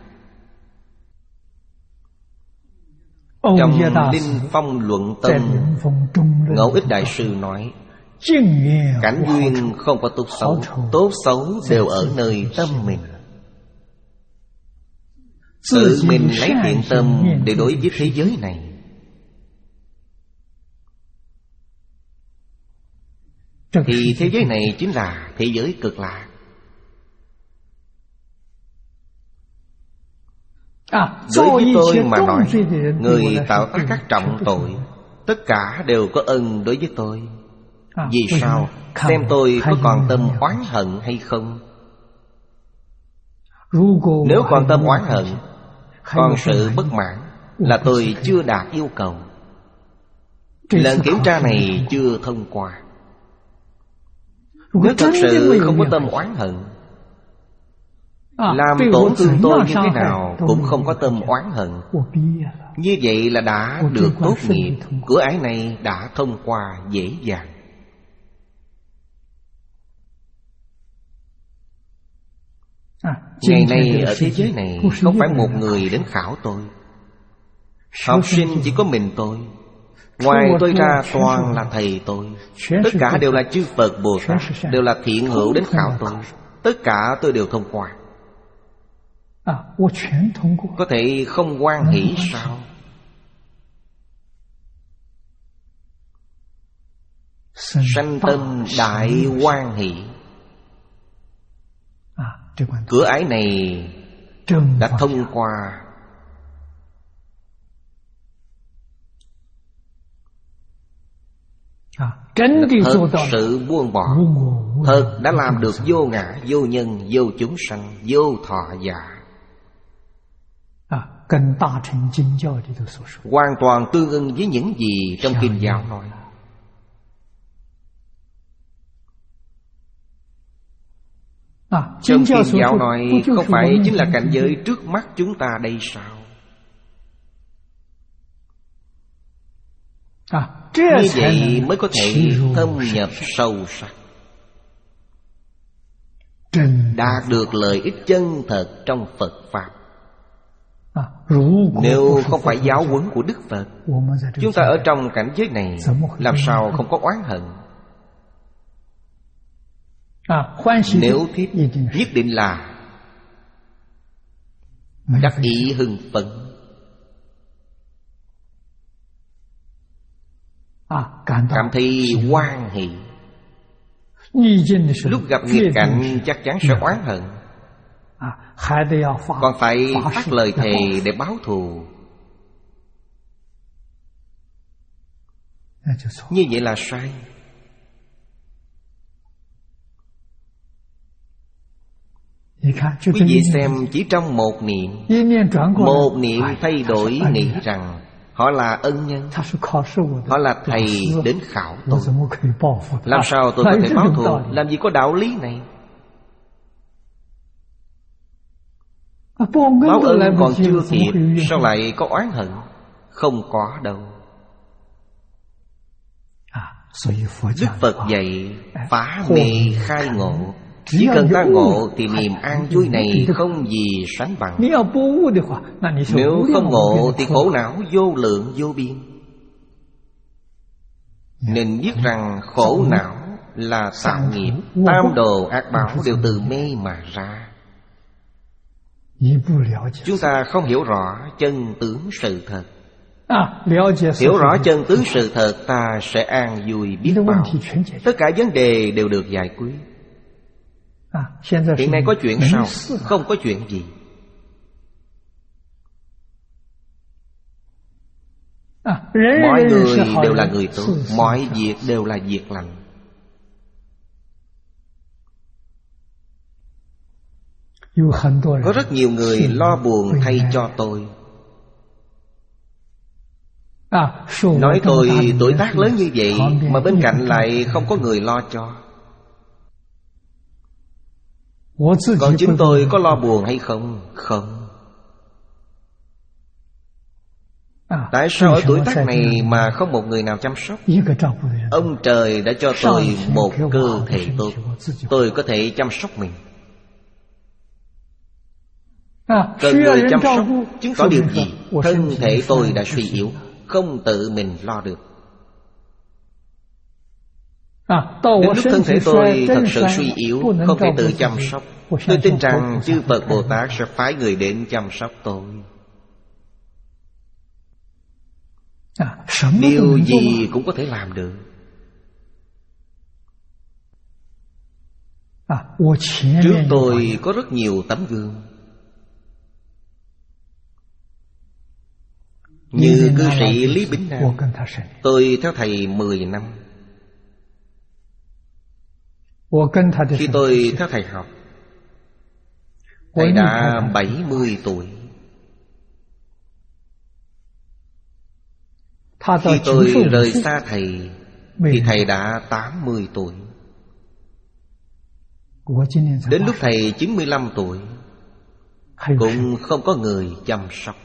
Trong Linh Phong Luận Tâm, Ngẫu Ích Đại Sư nói: cảnh duyên không có tốt xấu, tốt xấu đều ở nơi tâm mình. Tự mình lấy thiện tâm để đối với thế giới này, thì thế giới này chính là thế giới cực lạc. Đối với tôi mà nói, người tạo tác các trọng tội tất cả đều có ân đối với tôi. Vì sao? Xem tôi có còn tâm oán hận hay không. Nếu còn tâm oán hận, còn sự bất mãn, là tôi chưa đạt yêu cầu. Lần kiểm tra này chưa thông qua. Nếu thật sự không có tâm oán hận, làm tổn thương tôi như thế nào cũng không có tâm oán hận, như vậy là đã được tốt nghiệp. Cửa ải này đã thông qua dễ dàng. Ngày nay ở thế giới này không phải một người đến khảo tôi. Học sinh chỉ có mình tôi. Ngoài tôi ra toàn là thầy tôi. Tất cả đều là chư Phật Bồ Tát, đều là thiện hữu đến khảo tôi. Tất cả tôi đều thông qua. Có thể không hoan hỷ sao? Sanh tâm đại hoan hỷ. Cửa ải này đã thông qua. Thật sự buông bỏ, thật đã làm được vô ngã, vô nhân, vô chúng sanh, vô thọ giả, hoàn toàn tương ưng với những gì trong kinh giáo nói. Trong kinh giáo nói không phải chính là cảnh giới trước mắt chúng ta đây sao? Như vậy mới có thể thâm nhập sâu sắc, đạt được lợi ích chân thật trong Phật Pháp. Nếu không phải giáo huấn của Đức Phật, chúng ta ở trong cảnh giới này làm sao không có oán hận? Nếu thích, nhất định là đắc ý hưng phấn. Cảm thấy hoan hỷ. Lúc gặp nghịch cảnh chắc chắn sẽ oán hận, còn phải phát lời thề để báo thù. Như vậy là sai. Quý vị xem, chỉ trong một niệm, một niệm thay đổi nghĩ rằng họ là ân nhân, họ là thầy đến khảo tôi. Làm sao tôi có thể báo thù? Làm gì có đạo lý này? Báo ân còn chưa kịp, sao lại có oán hận? Không có đâu. Đức Phật dạy phá mê khai ngộ. Chỉ cần ta ngộ thì niềm an vui này không gì sánh bằng. Nếu không ngộ thì khổ não vô lượng vô biên. nên biết rằng khổ não là tạo nghiệp. Tam đồ ác báo đều từ mê mà ra. Chúng ta không hiểu rõ chân tướng sự thật. Hiểu rõ chân tướng sự thật, ta sẽ an vui biết bao. Tất cả vấn đề đều được giải quyết. Hiện nay có chuyện sao? Không có chuyện gì. Mọi người đều là người tốt, mọi việc đều là việc lành. Có rất nhiều người lo buồn thay cho tôi. Nói tôi tuổi tác lớn như vậy mà bên cạnh lại không có người lo cho. Còn chính tôi có lo buồn hay không? Không. Tại sao ở tuổi tác này mà không một người nào chăm sóc? Ông trời đã cho tôi một cơ thể tốt, tôi có thể chăm sóc mình. Cần người chăm sóc chứng tỏ điều gì? Thân thể tôi đã suy yếu, không tự mình lo được. Đến lúc thân thể tôi thật sự suy yếu, không thể tự chăm sóc, tôi tin rằng chư Phật Bồ Tát sẽ phái người đến chăm sóc tôi. Điều gì cũng có thể làm được. Trước tôi có rất nhiều tấm gương, như cư sĩ Lý Bính Nam. Tôi theo thầy mười năm. Khi tôi theo thầy học, thầy đã bảy mươi tuổi. Khi tôi rời xa thầy thì thầy đã tám mươi tuổi. Đến lúc thầy chín mươi lăm tuổi cũng không có người chăm sóc.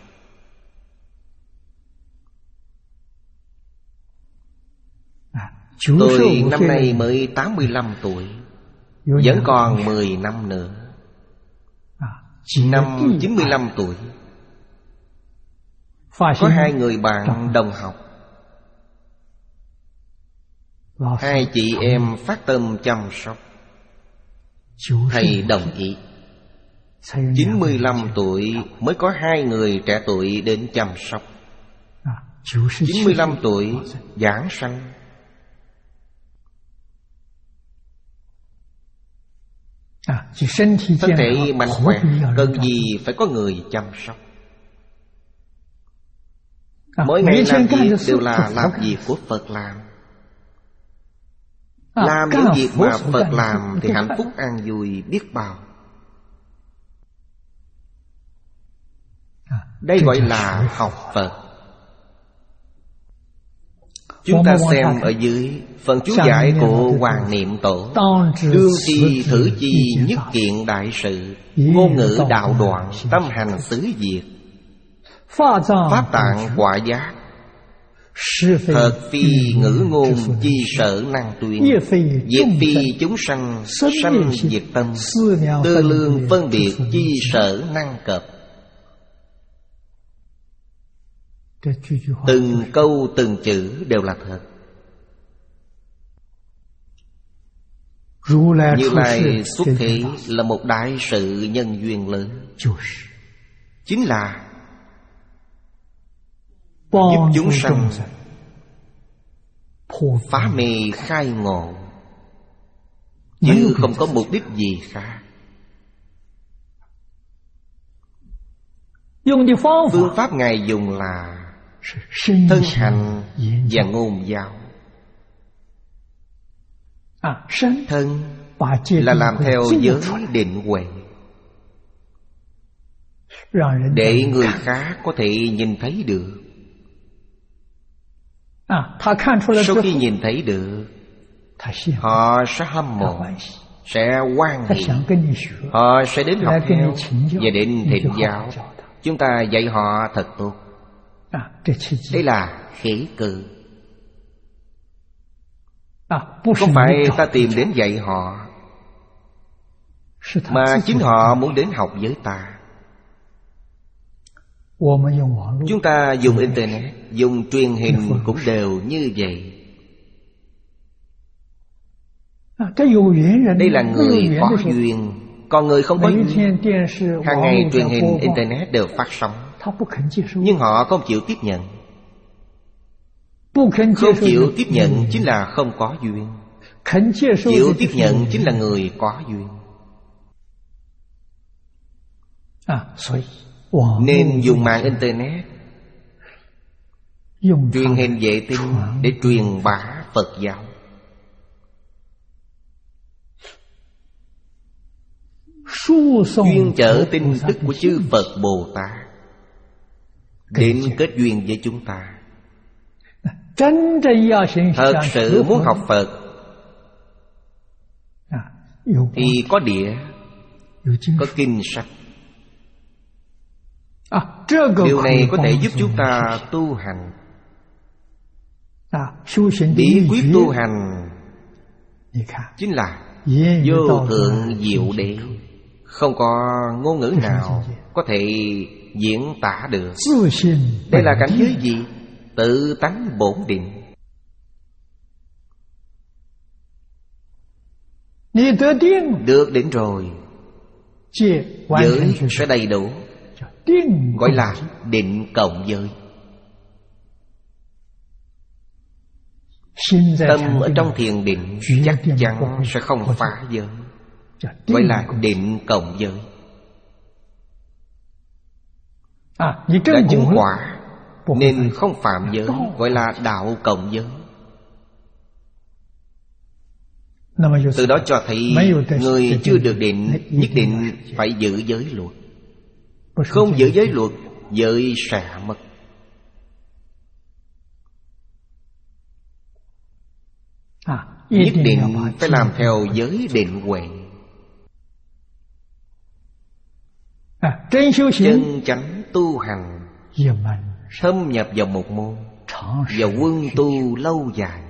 Tôi năm nay mới tám mươi lăm tuổi, vẫn còn mười năm nữa. Năm chín mươi lăm tuổi, có hai người bạn đồng học, hai chị em phát tâm chăm sóc. Thầy đồng ý. Chín mươi lăm tuổi mới có hai người trẻ tuổi đến chăm sóc. Chín mươi lăm tuổi giảng sanh. Thân thể mạnh khỏe, cần gì phải có người chăm sóc. Mỗi ngày làm việc đều là làm việc của Phật làm. Làm những việc mà Phật làm thì hạnh phúc an vui biết bao. Đây gọi là học Phật. Chúng ta xem ở dưới phần chú giải của Hoàng Niệm Tổ: đương tri thử chi nhất kiện đại sự, ngôn ngữ đạo đoạn, tâm hành xứ diệt. Pháp tạng quả giác, thật phi ngữ ngôn chi sở năng tuyên. Diệt phi chúng sanh, sanh diệt tâm. Tư lương phân biệt chi sở năng cập. Từng câu từng chữ đều là thật. Như Lai xuất thế là một đại sự nhân duyên lớn, chính là giúp chúng sanh phá mê khai ngộ, chứ không có mục đích gì khác. Phương pháp Ngài dùng là thân hành và ngôn giáo. Thân là làm theo giới định huệ, để người khác có thể nhìn thấy được. Sau khi nhìn thấy được, họ sẽ hâm mộ, sẽ hoan hỷ, họ sẽ đến học theo và đến thịnh giáo. Chúng ta dạy họ thật tốt. Đây là khế cơ. Không phải ta tìm đến dạy họ, mà chính họ muốn đến học với ta. Chúng ta dùng Internet, dùng truyền hình cũng đều như vậy. Đây là người có duyên. Còn người không có duyên, hàng ngày truyền hình Internet đều phát sóng, nhưng họ không chịu tiếp nhận. Không chịu tiếp nhận chính là không có duyên. Chịu tiếp nhận chính là người có duyên. Nên dùng mạng Internet, truyền hình vệ tinh để truyền bá Phật giáo. Chuyên chở tin tức của chư Phật Bồ Tát đến kết duyên với chúng ta. Thật sự muốn học Phật thì có địa, có kinh sách. Điều này có thể giúp chúng ta tu hành. Bí quyết tu hành chính là vô thượng diệu đế. Không có ngôn ngữ nào có thể diễn tả được. Đây là cảnh giới gì? Tự tánh bổn định. Được định rồi, giới sẽ đầy đủ, gọi là định cộng giới. Tâm ở trong thiền định chắc chắn sẽ không phá giới, gọi là định cộng giới. Đã chứng quả nên không phạm giới, gọi là đạo cộng giới. Từ đó cho thấy người chưa được định nhất định phải giữ giới luật. Không giữ giới luật, giới sẽ mất. Nhất định phải làm theo giới định huệ. Chân chánh tu hành, thâm nhập vào một môn, và quân tu lâu dài.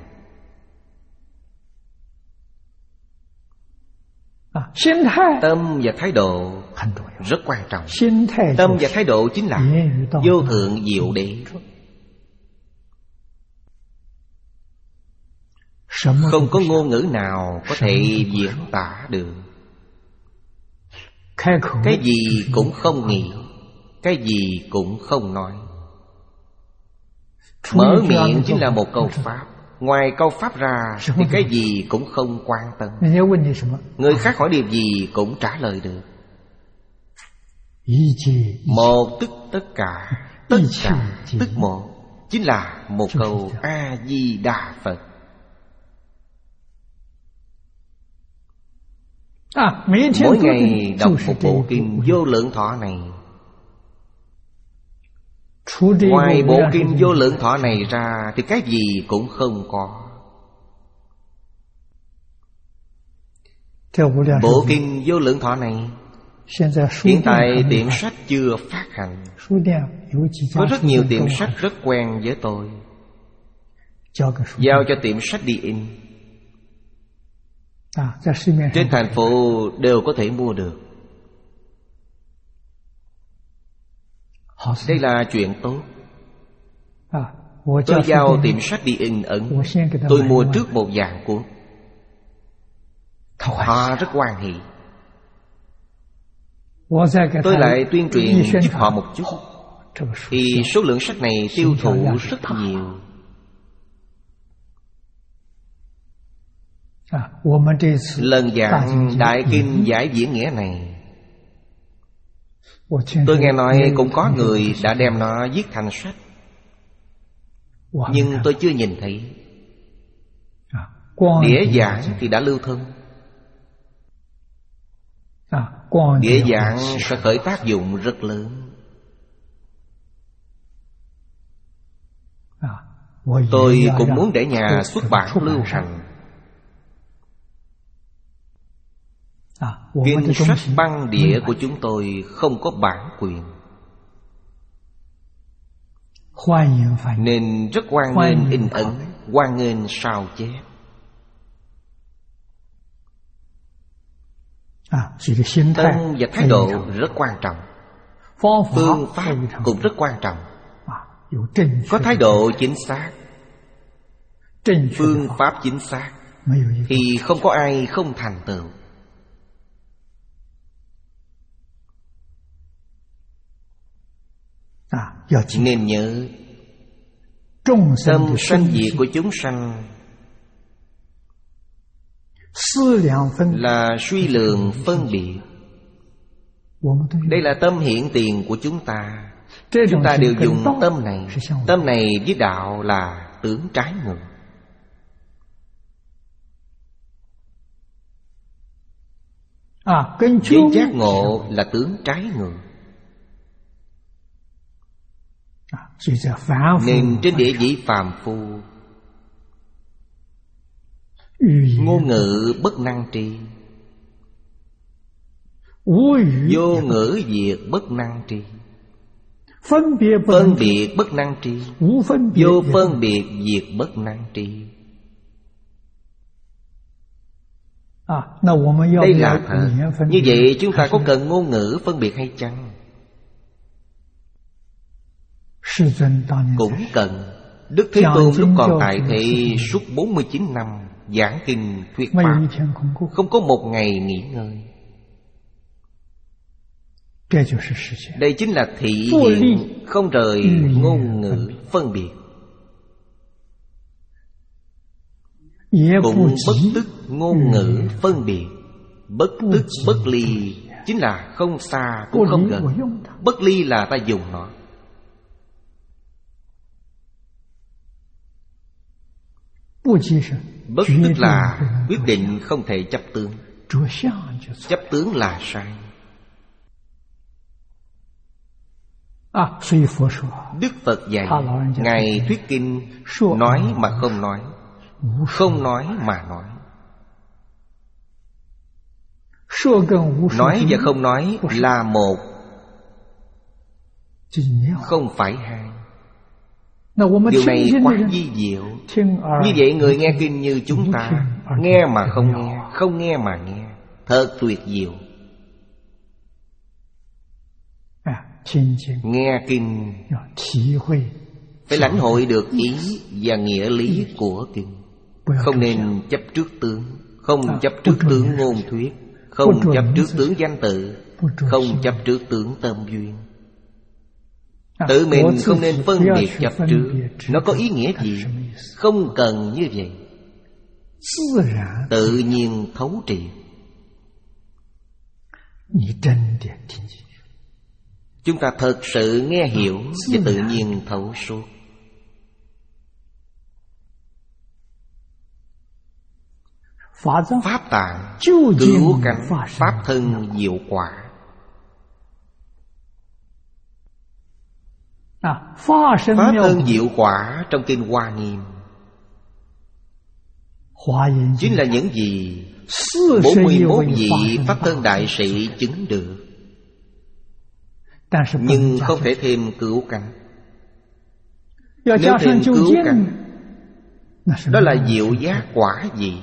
Tâm và thái độ rất quan trọng. Tâm và thái độ chính là vô thượng diệu đế. Không có ngôn ngữ nào có thể diễn tả được. Cái gì cũng không nghĩ, cái gì cũng không nói. Mở miệng chính là một câu pháp. Ngoài câu pháp ra thì cái gì cũng không quan tâm. Người khác hỏi điều gì cũng trả lời được. Một tức tất cả, tất cả tức một, chính là một câu A-di-đà Phật. Mỗi ngày đọc một bộ kinh Vô Lượng Thọ này. Ngoài bộ kinh Vô Lượng Thọ này ra thì cái gì cũng không có. Bộ kinh Vô Lượng Thọ này hiện tại tiệm sách chưa phát hành. Có rất nhiều tiệm sách rất quen với tôi, giao cho tiệm sách đi in. Trên thành phố đều có thể mua được. Đây là chuyện tốt. Tôi giao tiệm sách đi in ấn. Tôi mua trước một vạn cuốn. Họ rất hoan hỉ. Tôi lại tuyên truyền giúp họ một chút, thì số lượng sách này tiêu thụ rất nhiều. Lần giảng Đại Kinh Giải Diễn Nghĩa này, tôi nghe nói cũng có người đã đem nó viết thành sách, nhưng tôi chưa nhìn thấy. Đĩa giảng thì đã lưu thông. Đĩa giảng sẽ khởi tác dụng rất lớn. Tôi cũng muốn để nhà xuất bản lưu hành. Kinh sách băng đĩa của chúng tôi không có bản quyền, nên rất hoan nghênh in ấn, hoan nghênh sao chép. Tâm và thái độ rất quan trọng. Phương pháp cũng rất quan trọng. Có thái độ chính xác, phương pháp chính xác thì không có ai không thành tựu. Nên nhớ tâm sanh diệt của chúng sanh là suy lượng phân biệt. Đây là tâm hiện tiền của chúng ta. Chúng ta đều dùng tâm này. Tâm này với đạo là tướng trái ngược. Với giác ngộ là tướng trái ngược. Nên trên địa vị phàm phu, ngôn ngữ bất năng tri, vô ngữ diệt bất năng tri, phân biệt bất năng tri, vô phân biệt diệt bất năng tri. Đây là thật. Như vậy chúng ta có cần ngôn ngữ phân biệt hay chăng? Cũng cần. Đức Thế Tôn lúc còn tại thế suốt bốn mươi chín năm giảng kinh thuyết pháp, không có một ngày nghỉ ngơi. Đây chính là thị hiện không rời ngôn ngữ phân biệt. Cũng bất tức ngôn ngữ phân biệt. Bất tức bất ly chính là không xa cũng không gần. Bất ly là ta dùng nó. Bất tức là quyết định không thể chấp tướng. Chấp tướng là sai. Đức Phật dạy, Ngài thuyết kinh, nói mà không nói, không nói mà nói. Nói và không nói là một, không phải hai. Điều này quá vi diệu. Như vậy người nghe kinh như chúng ta, nghe mà không nghe, không nghe mà nghe, thật tuyệt diệu. Nghe kinh phải lãnh hội được ý và nghĩa lý của kinh. Không nên chấp trước tướng. Không chấp trước tướng ngôn thuyết. Không chấp trước tướng danh tự. Không chấp trước tướng tâm duyên. Tự mình không nên phân biệt chấp trước. Nó có ý nghĩa gì? Không cần như vậy. Tự nhiên thấu triệt. Chúng ta thật sự nghe hiểu và tự nhiên thấu suốt. Pháp tạng cứu cánh pháp thân diệu quả. Pháp thân diệu quả trong kinh Hoa Nghiêm chính là những gì bốn mươi mốt vị pháp thân đại sĩ chứng được. Nhưng không thể thêm cứu cánh. Nếu thêm cứu cánh, đó là diệu giác quả gì?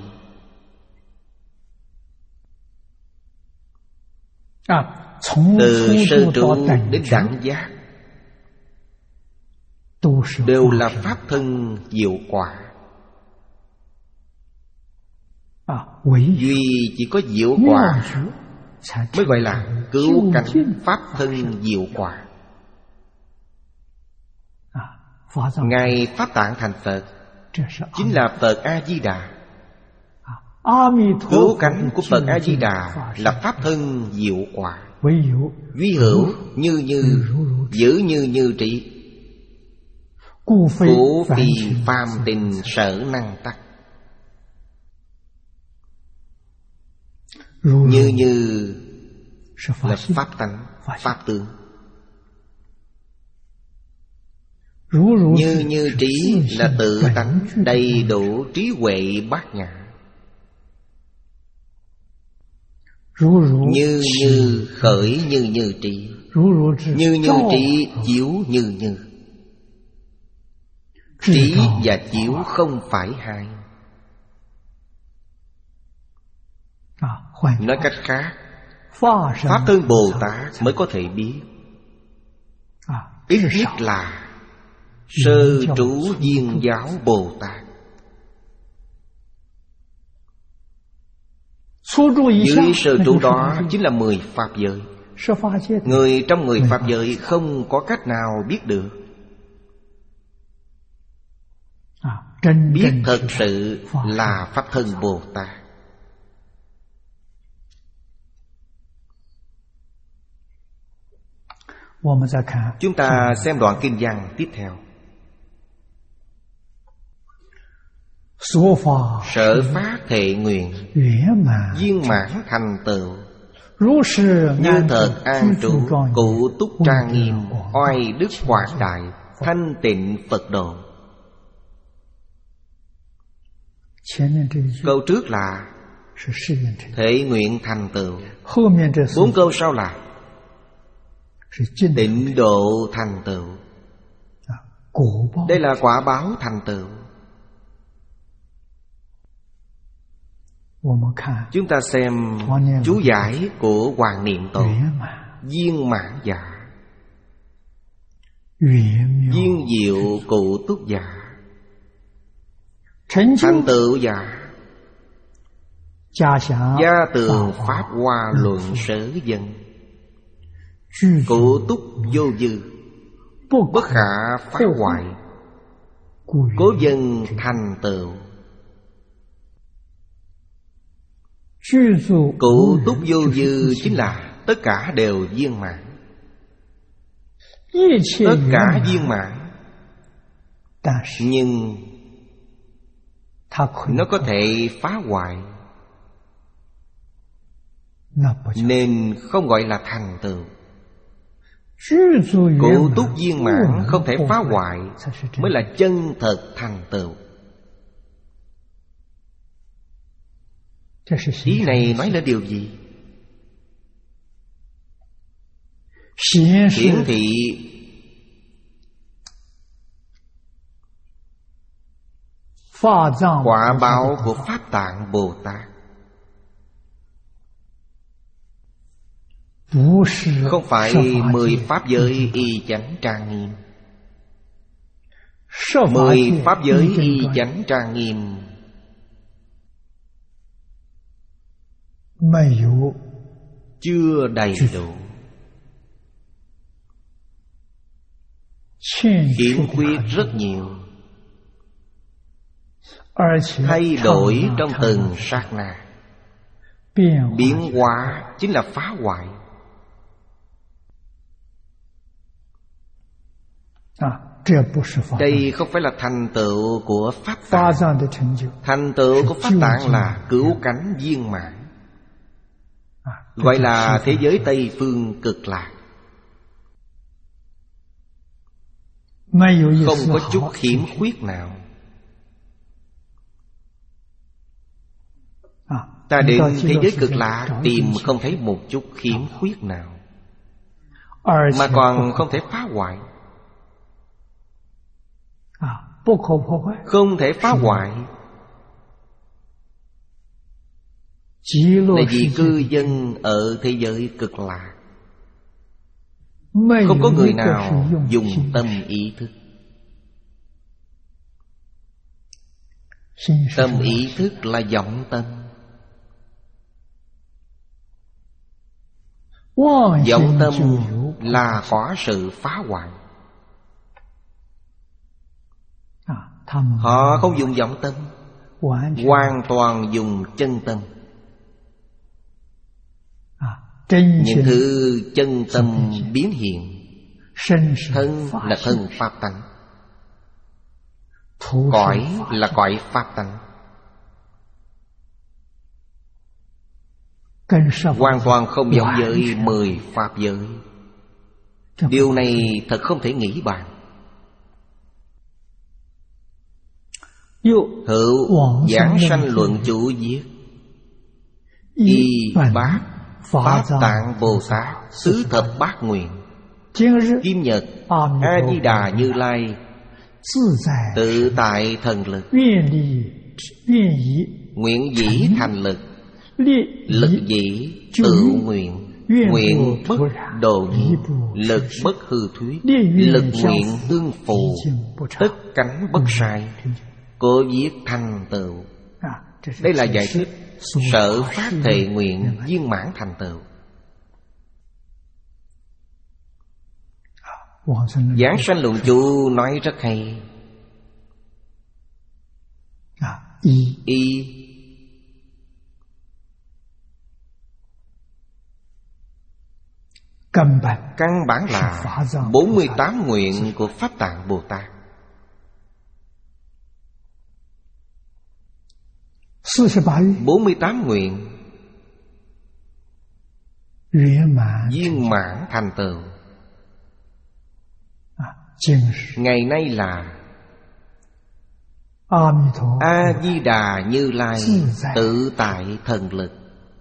Từ sơ trụ đến đẳng giác đều là pháp thân diệu quả. Duy chỉ có diệu quả mới gọi là cứu cánh pháp thân diệu quả. Ngài Pháp Tạng thành Phật chính là Phật A-di-đà. Cứu cánh của Phật A-di-đà là pháp thân diệu quả. Duy hữu như như, giữ như như trị. Cụ phi phàm tình sở năng tắc. Như như là pháp tánh, pháp tướng. Như như trí là tự tánh, đầy đủ trí huệ bát nhã. Như như khởi như như trí. Như như trí chiếu như như. Trí và chiếu không phải hai. Nói cách khác, Pháp thân Bồ Tát mới có thể biết. Ít nhất là sơ trú viên giáo Bồ Tát Dưới sự trụ đó chính là mười pháp giới. Người trong mười pháp giới không có cách nào biết được. Biết thật sự là Pháp Thân Bồ Tát. Chúng ta xem đoạn kinh văn tiếp theo. Sở phát thệ nguyện, viên mãn thành tựu, như thật an trụ, cụ túc trang nghiêm, oai đức quảng đại, thanh tịnh Phật độ. Câu trước là thệ nguyện thành tựu. Bốn câu sau là tịnh độ thành tựu. Đây là quả báo thành tựu. Chúng ta xem chú giải của Hoàng Niệm Tổ. Viên mãn giả, viên diệu cụ túc giả, thành tựu giả, gia tường pháp hoa luận sở dân, cụ túc vô dư, bất khả phá hoại, cố dân thành tựu. Cụ túc vô dư chính là tất cả đều viên mãn. Tất cả viên mãn, nhưng nó có thể phá hoại, nên không gọi là thành tựu. Cụ túc viên mãn không thể phá hoại mới là chân thật thành tựu. Ý này nói là điều gì? Hiển thị quả báo của Pháp Tạng Bồ Tát. Không phải mười pháp giới y chánh trang nghiêm. Mười pháp giới y chánh trang nghiêm chưa đầy đủ, khiếm khuyết rất nhiều, thay đổi trong từng sát na. Biến hóa chính là phá hoại. Đây không phải là thành tựu của Pháp Tạng. Thành tựu của Pháp Tạng là cứu cánh viên mãn, gọi là thế giới Tây Phương Cực Lạc. Không có chút khiếm khuyết nào. Ta đến thế giới Cực Lạc tìm không thấy một chút khiếm khuyết nào, mà còn không thể phá hoại. Không thể phá hoại là vì cư dân ở thế giới Cực Lạc không có người nào dùng tâm ý thức. Tâm ý thức là vọng tâm. Vọng tâm là có sự phá hoại. Họ không dùng vọng tâm, hoàn toàn dùng chân tâm. Những thứ chân tâm biến hiện. Thân là thân pháp tánh, cõi là cõi pháp tánh, hoàn toàn không giống với mười pháp giới. Điều này thật không thể nghĩ bàn. Hữu giảng sanh luận chủ viết: Y bát Pháp Tạng Bồ Tát xứ thập bát nguyện, Kim Nhật A Di Đà Như Lai tự tại thần lực, nguyện dĩ thành lực, lực dĩ tự nguyện, nguyện bất độ nhiếp, lực bất hư thuyết, lực nguyện tương phù, tất cánh bất sai, cố viết thành tựu. Đây là giải thích sở phát thệ nguyện viên mãn thành tựu. Giảng sanh luận chú nói rất hay. Y, y căn bản là bốn mươi tám nguyện của Pháp Tạng Bồ Tát. bốn mươi tám nguyện viên mãn thành tựu. Ngày nay là A-di-đà Như Lai tự tại thần lực.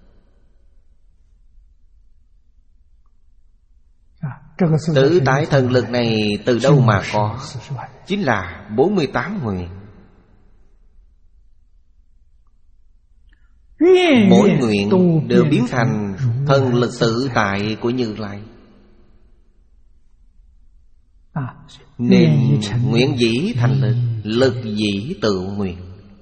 Tự tại thần lực này từ đâu mà có? Chính là bốn mươi tám nguyện. Mỗi nguyện đều biến thành thần lực tự tại của Như Lai. Nên nguyện dĩ thành lực, lực dĩ tự nguyện.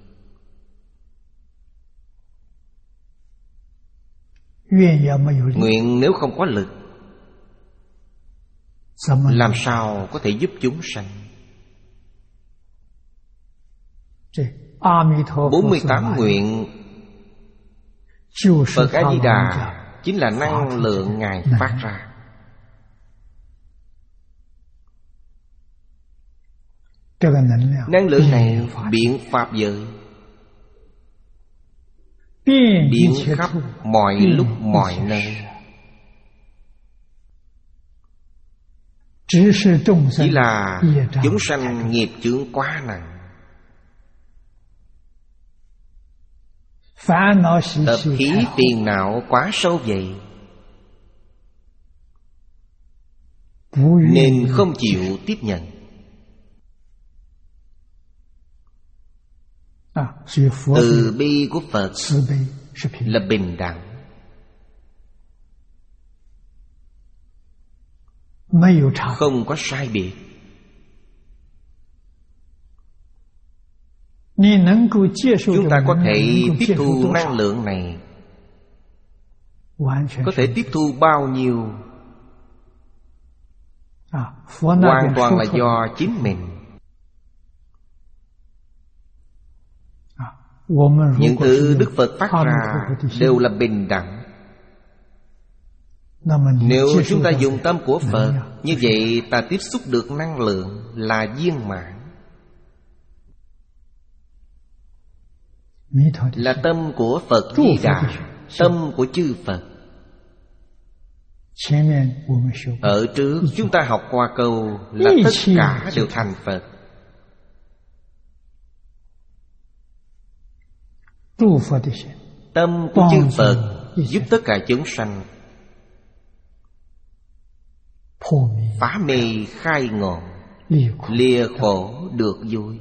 Nguyện nếu không có lực, làm sao có thể giúp chúng sanh? bốn mươi tám nguyện Phật A-di-đà chính là năng lượng Ngài phát ra. Năng lượng này biện pháp giới, biện khắp mọi lúc mọi nơi. Chỉ là chúng sanh nghiệp chướng quá nặng, tập khí phiền não quá sâu vậy, nên không chịu tiếp nhận. Từ bi của Phật là bình đẳng, không có sai biệt. Chúng ta có thể tiếp thu năng lượng này, có thể tiếp thu bao nhiêu hoàn toàn là do chính mình. Những thứ Đức Phật phát ra đều là bình đẳng. Nếu chúng ta dùng tâm của Phật, như vậy ta tiếp xúc được năng lượng là viên mãn. Là tâm của Phật Di Đà, tâm của chư Phật. Ở trước chúng ta học qua câu là tất cả đều thành Phật. Tâm của chư Phật giúp tất cả chúng sanh phá mê khai ngộ, lìa khổ được vui.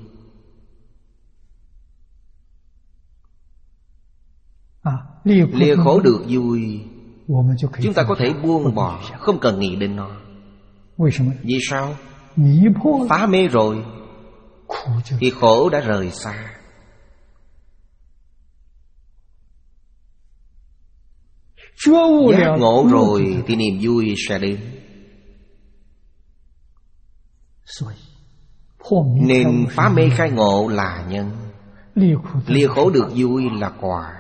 Lìa khổ được vui, chúng ta có thể buông bỏ, không cần nghĩ đến nó. Vì sao? Phá mê rồi thì khổ đã rời xa. Giác ngộ rồi thì niềm vui sẽ đến. Nên phá mê khai ngộ là nhân, lìa khổ được vui là quả.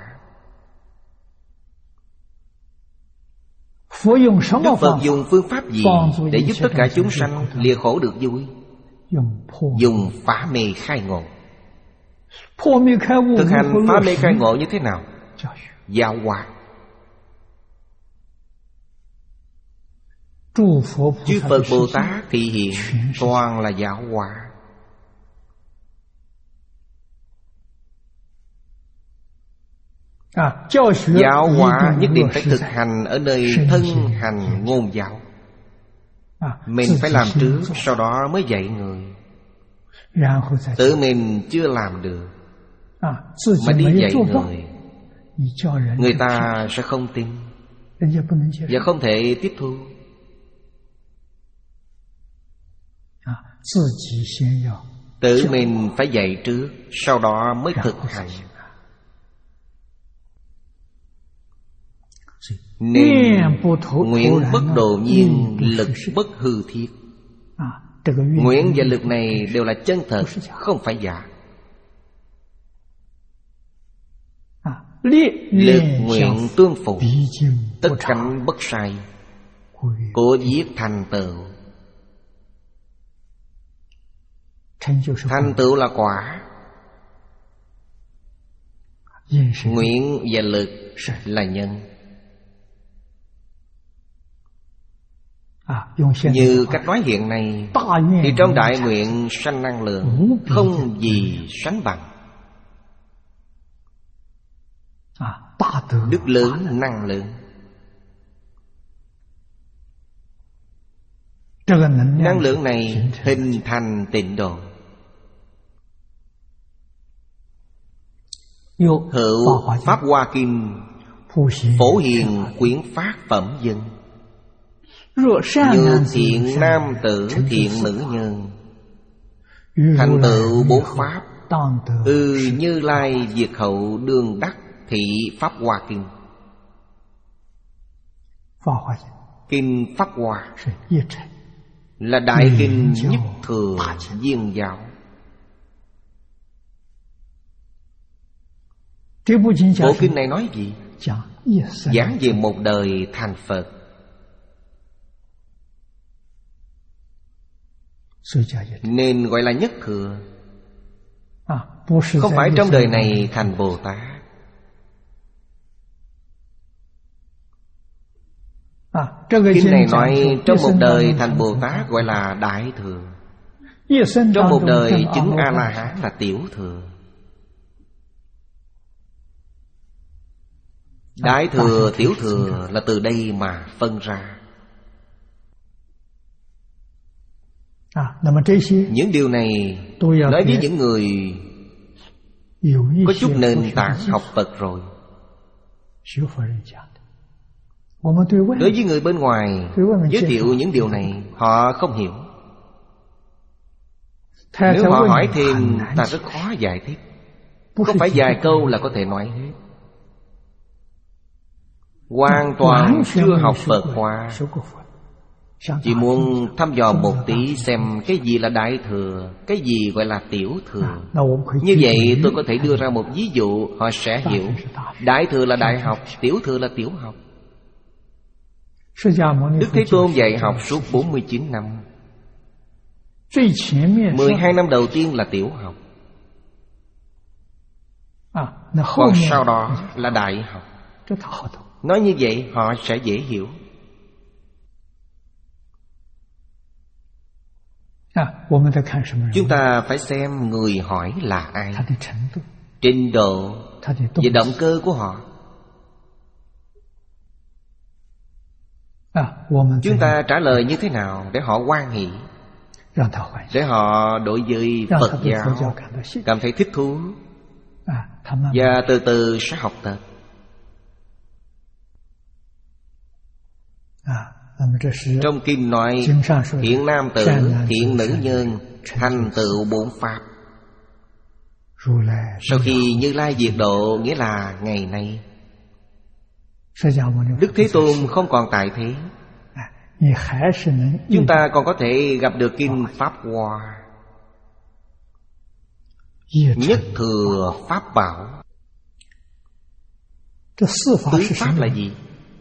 Đức Phật dùng phương pháp gì để giúp tất cả chúng sanh lìa khổ được vui? Dùng phá mê khai ngộ. Thực hành phá mê khai ngộ như thế nào? Giáo hóa. Chư Phật Bồ Tát thị hiện toàn là giáo hóa. Giáo hóa nhất định phải thực hành ở nơi thân hành ngôn giáo. Mình phải làm trước, sau đó mới dạy người. Tự mình chưa làm được mà đi dạy người, người ta sẽ không tin và không thể tiếp thu. Tự mình phải dạy trước, sau đó mới thực hành. Nên nguyện bất đồ nhiên, lực bất hư thiết. Nguyện và lực này đều là chân thật, không phải giả. Lực nguyện tương phụ, tất cảnh bất sai, cố viết thành tựu. Thành tựu là quả, nguyện và lực là nhân. Như cách nói hiện nay, thì trong đại nguyện sanh năng lượng, không gì sánh bằng. Đức lớn năng lượng, năng lượng này hình thành tịnh độ. Hữu Pháp Hoa Kim phổ hiền quyển phát phẩm dân. Như thiện nam tử thiện nữ nhân, thành tựu bốn pháp, ư Như Lai diệt hậu đương đắc thị Pháp Hoa Kim. Kinh Pháp Hoa là đại kinh nhất thừa viên giáo. Bộ kinh này nói gì? Giảng về một đời thành Phật. Nên gọi là nhất thừa. Không phải trong đời này thành Bồ Tát. Kinh này nói trong một đời thành Bồ Tát gọi là đại thừa, trong một đời chứng A-la-hán là tiểu thừa. Đại thừa, tiểu thừa là từ đây mà phân ra. Những điều này nói với những người có chút nền tảng học Phật rồi. Đối với người bên ngoài giới thiệu những điều này, họ không hiểu. Nếu họ hỏi thêm, ta rất khó giải thích. Không phải vài câu là có thể nói hết. Hoàn toàn chưa học Phật Hoa, chỉ muốn thăm dò một tí xem cái gì là đại thừa, cái gì gọi là tiểu thừa. Như vậy tôi có thể đưa ra một ví dụ, họ sẽ hiểu. Đại thừa là đại học, tiểu thừa là tiểu học. Đức Thế Tôn dạy học suốt bốn mươi chín năm. mười hai năm đầu tiên là tiểu học, còn sau đó là đại học. Nói như vậy họ sẽ dễ hiểu. Chúng ta phải xem người hỏi là ai, trình độ và động cơ của họ. Chúng ta trả lời như thế nào để họ hoan hỷ, để họ đối với Phật giáo cảm thấy thích thú, và từ từ sẽ học tập. Trong kinh nói thiện nam tử, thiện nữ nhân, thành tựu bốn pháp. Sau khi Như Lai diệt độ, nghĩa là ngày nay Đức Thế Tôn không còn tại thế, chúng ta còn có thể gặp được kinh Pháp Hoa. Nhất thừa Pháp bảo. Tứ pháp là gì?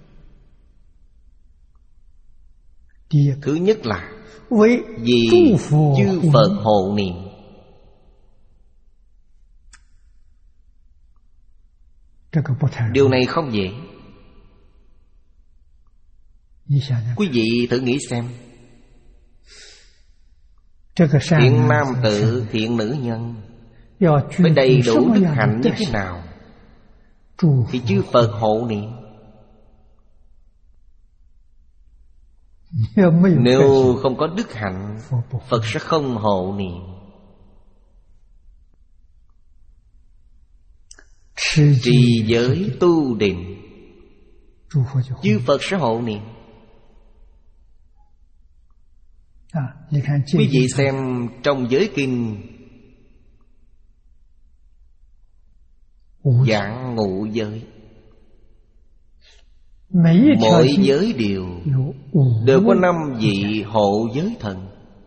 Thứ nhất là vì chư Phật hộ niệm. Điều này không dễ. Quý vị thử nghĩ xem, thiện nam tử, thiện nữ nhân phải đầy đủ đức hạnh như thế nào thì chư Phật hộ niệm. Nếu không có đức hạnh, Phật sẽ không hộ niệm. Trì giới tu định, chư Phật sẽ hộ niệm. Quý vị xem trong giới kinh giảng ngũ giới. Mỗi giới đều Đều có năm vị hộ giới thần.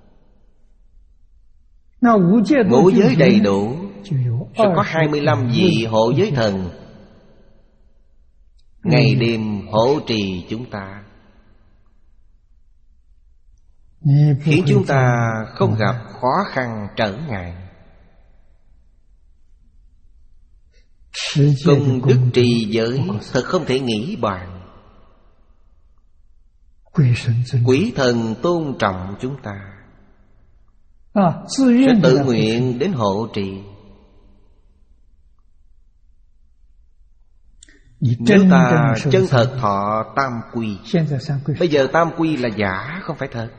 Ngũ giới đầy đủ sẽ có hai mươi lăm vị hộ giới thần ngày đêm hộ trì chúng ta, khiến chúng ta không gặp khó khăn trở ngại. Công đức trì giới thật không thể nghĩ bàn. Quỷ thần tôn trọng chúng ta, sẽ tự nguyện đến hộ trì. Nếu ta chân thật thọ tam quy, bây giờ tam quy là giả không phải thật.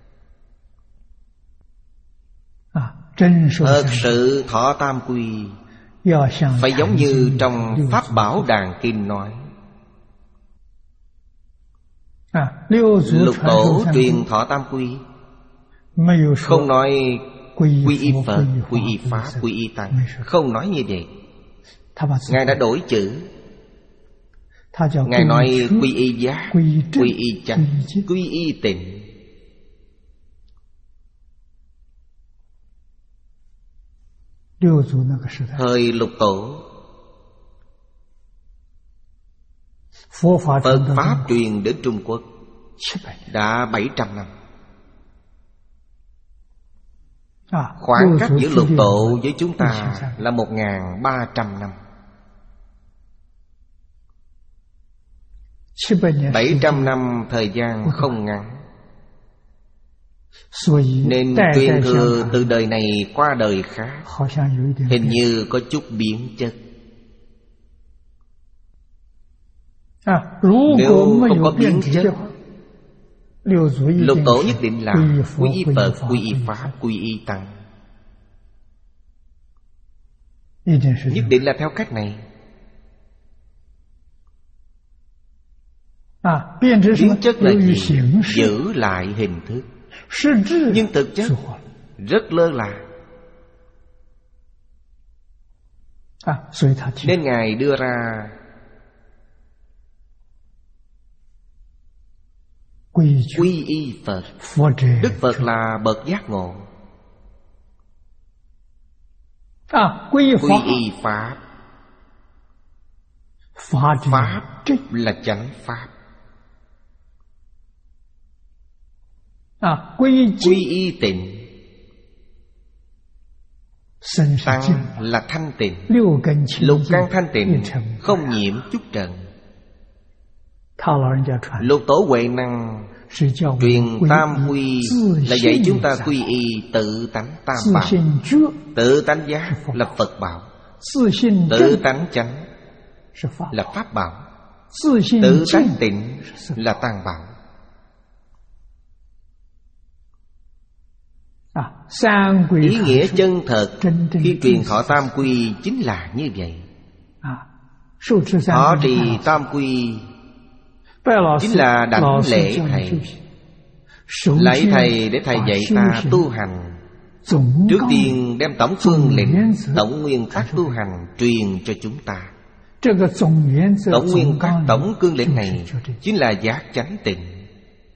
Thật sự thọ tam quy phải giống như trong Pháp Bảo Đàn Kinh nói. Lục tổ truyền thọ tam quy, không nói quy y Phật, quy y Pháp, quy y Tăng, không nói như vậy. Ngài đã đổi chữ. Ngài nói quy y giác, quy y chánh, quy y tịnh. Thời lục tổ, Phật Pháp truyền đến Trung Quốc đã bảy trăm năm. Khoảng cách giữa lục tổ với chúng ta là một nghìn ba trăm năm. Bảy trăm năm thời gian không ngắn, nên truyền thừa từ đời này qua đời khác hình như có chút biến chất. Nếu không có biến chất, lục tổ nhất định là quy y Phật, quy y Pháp, quy y Tăng. Nhất định là theo cách này. Biến chất là gì? Giữ lại hình thức, nhưng thực chất rất lơ là. Nên Ngài đưa ra quy y Phật. Đức Phật là bậc giác ngộ. Quy y Pháp. Pháp là chánh Pháp. Quy y tịnh. Tăng là thanh tịnh. Lục căn thanh tịnh, không nhiễm chút trần. Lục tổ Huệ Năng truyền tam quy là dạy chúng ta quy y tự tánh tam bảo. Tự tánh giác là Phật bảo, tự tánh chánh là Pháp bảo, tự tánh tịnh là Tăng bảo. Ý nghĩa chân thật khi truyền thọ tam quy chính là như vậy. Thọ trì tam quy chính là đảnh lễ thầy. Lạy thầy để thầy dạy ta tu hành. Trước tiên đem tổng phương lĩnh, tổng nguyên tắc tu hành truyền cho chúng ta. Tổng nguyên tắc, tổng cương lĩnh này chính là giác chánh tịnh.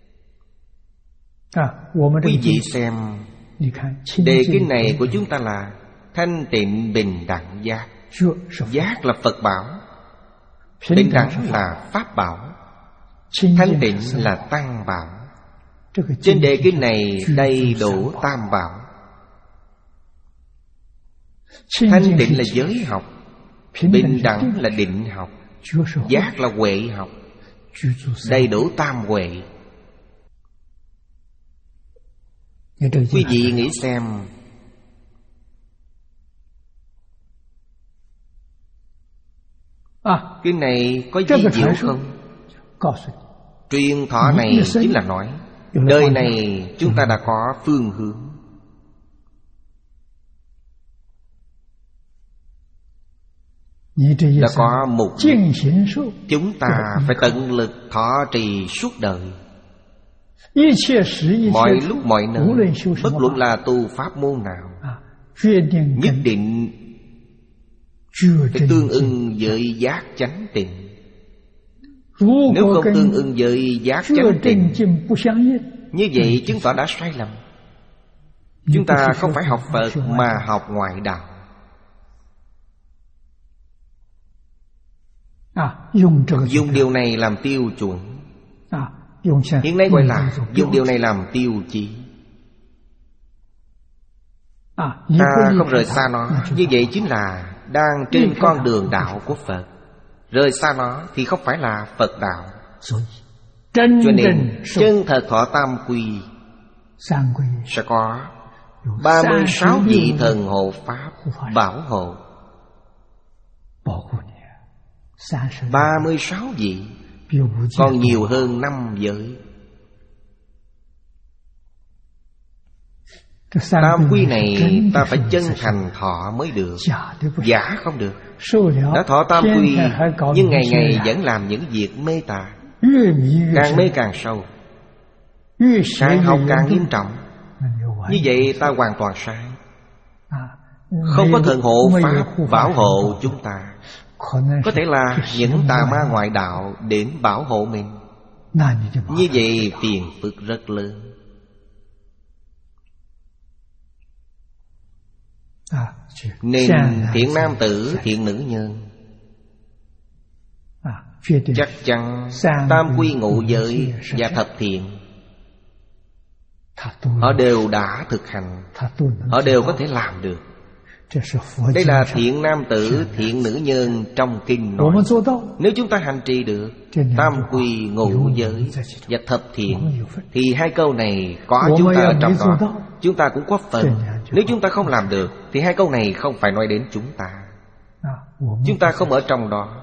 Quý vị xem, đề kinh này của chúng ta là thanh tịnh bình đẳng giác. Giác là Phật bảo, bình đẳng là Pháp bảo, thanh tịnh là Tăng bảo. Trên đề kinh này đầy đủ tam bảo. Thanh tịnh là giới học, bình đẳng là định học, giác là huệ học, đầy đủ tam huệ. Quý vị nghĩ xem, cái này có gì diệu không? Truyền thọ này chính là nói đời này chúng ta đã có phương hướng. Đã có mục đích. Chúng ta phải tận lực thọ trì suốt đời, mọi lúc mọi nơi, bất luận là tu pháp môn nào, nhất định phải tương ưng với giác chánh tịnh. Nếu không tương ứng với giác chánh tịnh, như vậy chứng tỏ đã sai lầm. Chúng ta không phải học Phật mà học ngoại đạo. Dùng điều này làm tiêu chuẩn. Hiện nay gọi là dùng điều này làm tiêu chí. Ta không rời xa nó, như vậy chính là đang trên con đường đạo của Phật. Rời xa nó thì không phải là Phật đạo. Cho nên chân thật thọ tam quy sẽ có ba mươi sáu vị thần hộ Pháp bảo hộ. Ba mươi sáu vị còn nhiều hơn năm giới. Tam quy này ta phải chân thành thọ mới được, giả không được. Đã thọ tam quy nhưng ngày ngày vẫn làm những việc mê tà, càng mê càng sâu, càng học càng nghiêm trọng. Như vậy ta hoàn toàn sai. Không có thần hộ Pháp bảo hộ chúng ta. Có thể là những tà ma ngoại đạo đến bảo hộ mình. Như vậy phiền phức rất lớn. Nên thiện nam tử, thiện nữ nhân chắc chắn tam quy ngũ giới và thập thiện họ đều đã thực hành, họ đều có thể làm được. Đây là thiện nam tử, thiện nữ nhân trong kinh nói. Nếu chúng ta hành trì được tam quy ngũ giới và thập thiện thì hai câu này có chúng ta ở trong đó, chúng ta cũng có phần. Nếu chúng ta không làm được thì hai câu này không phải nói đến chúng ta. Chúng ta không ở trong đó.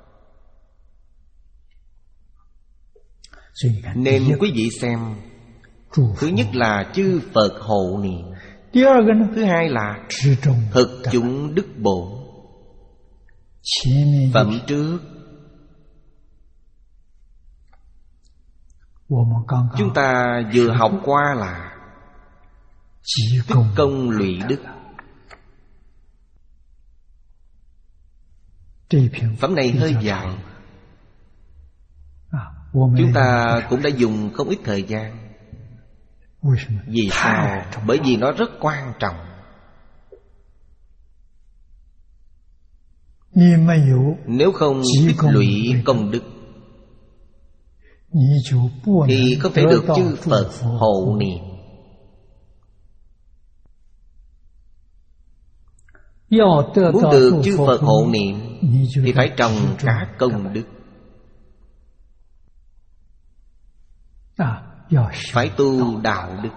Nên quý vị xem, thứ nhất là chư Phật hộ niệm, thứ hai là thực chúng đức bổn. Phẩm trước chúng ta vừa học qua là tích công lụy đức. Phẩm này hơi dài, chúng ta cũng đã dùng không ít thời gian. Vì sao? Bởi vì nó rất quan trọng. Nếu không tích lũy công đức thì không thể được chư Phật hộ niệm. Muốn được chư Phật hộ niệm thì phải trồng cả công đức, phải tu đạo đức.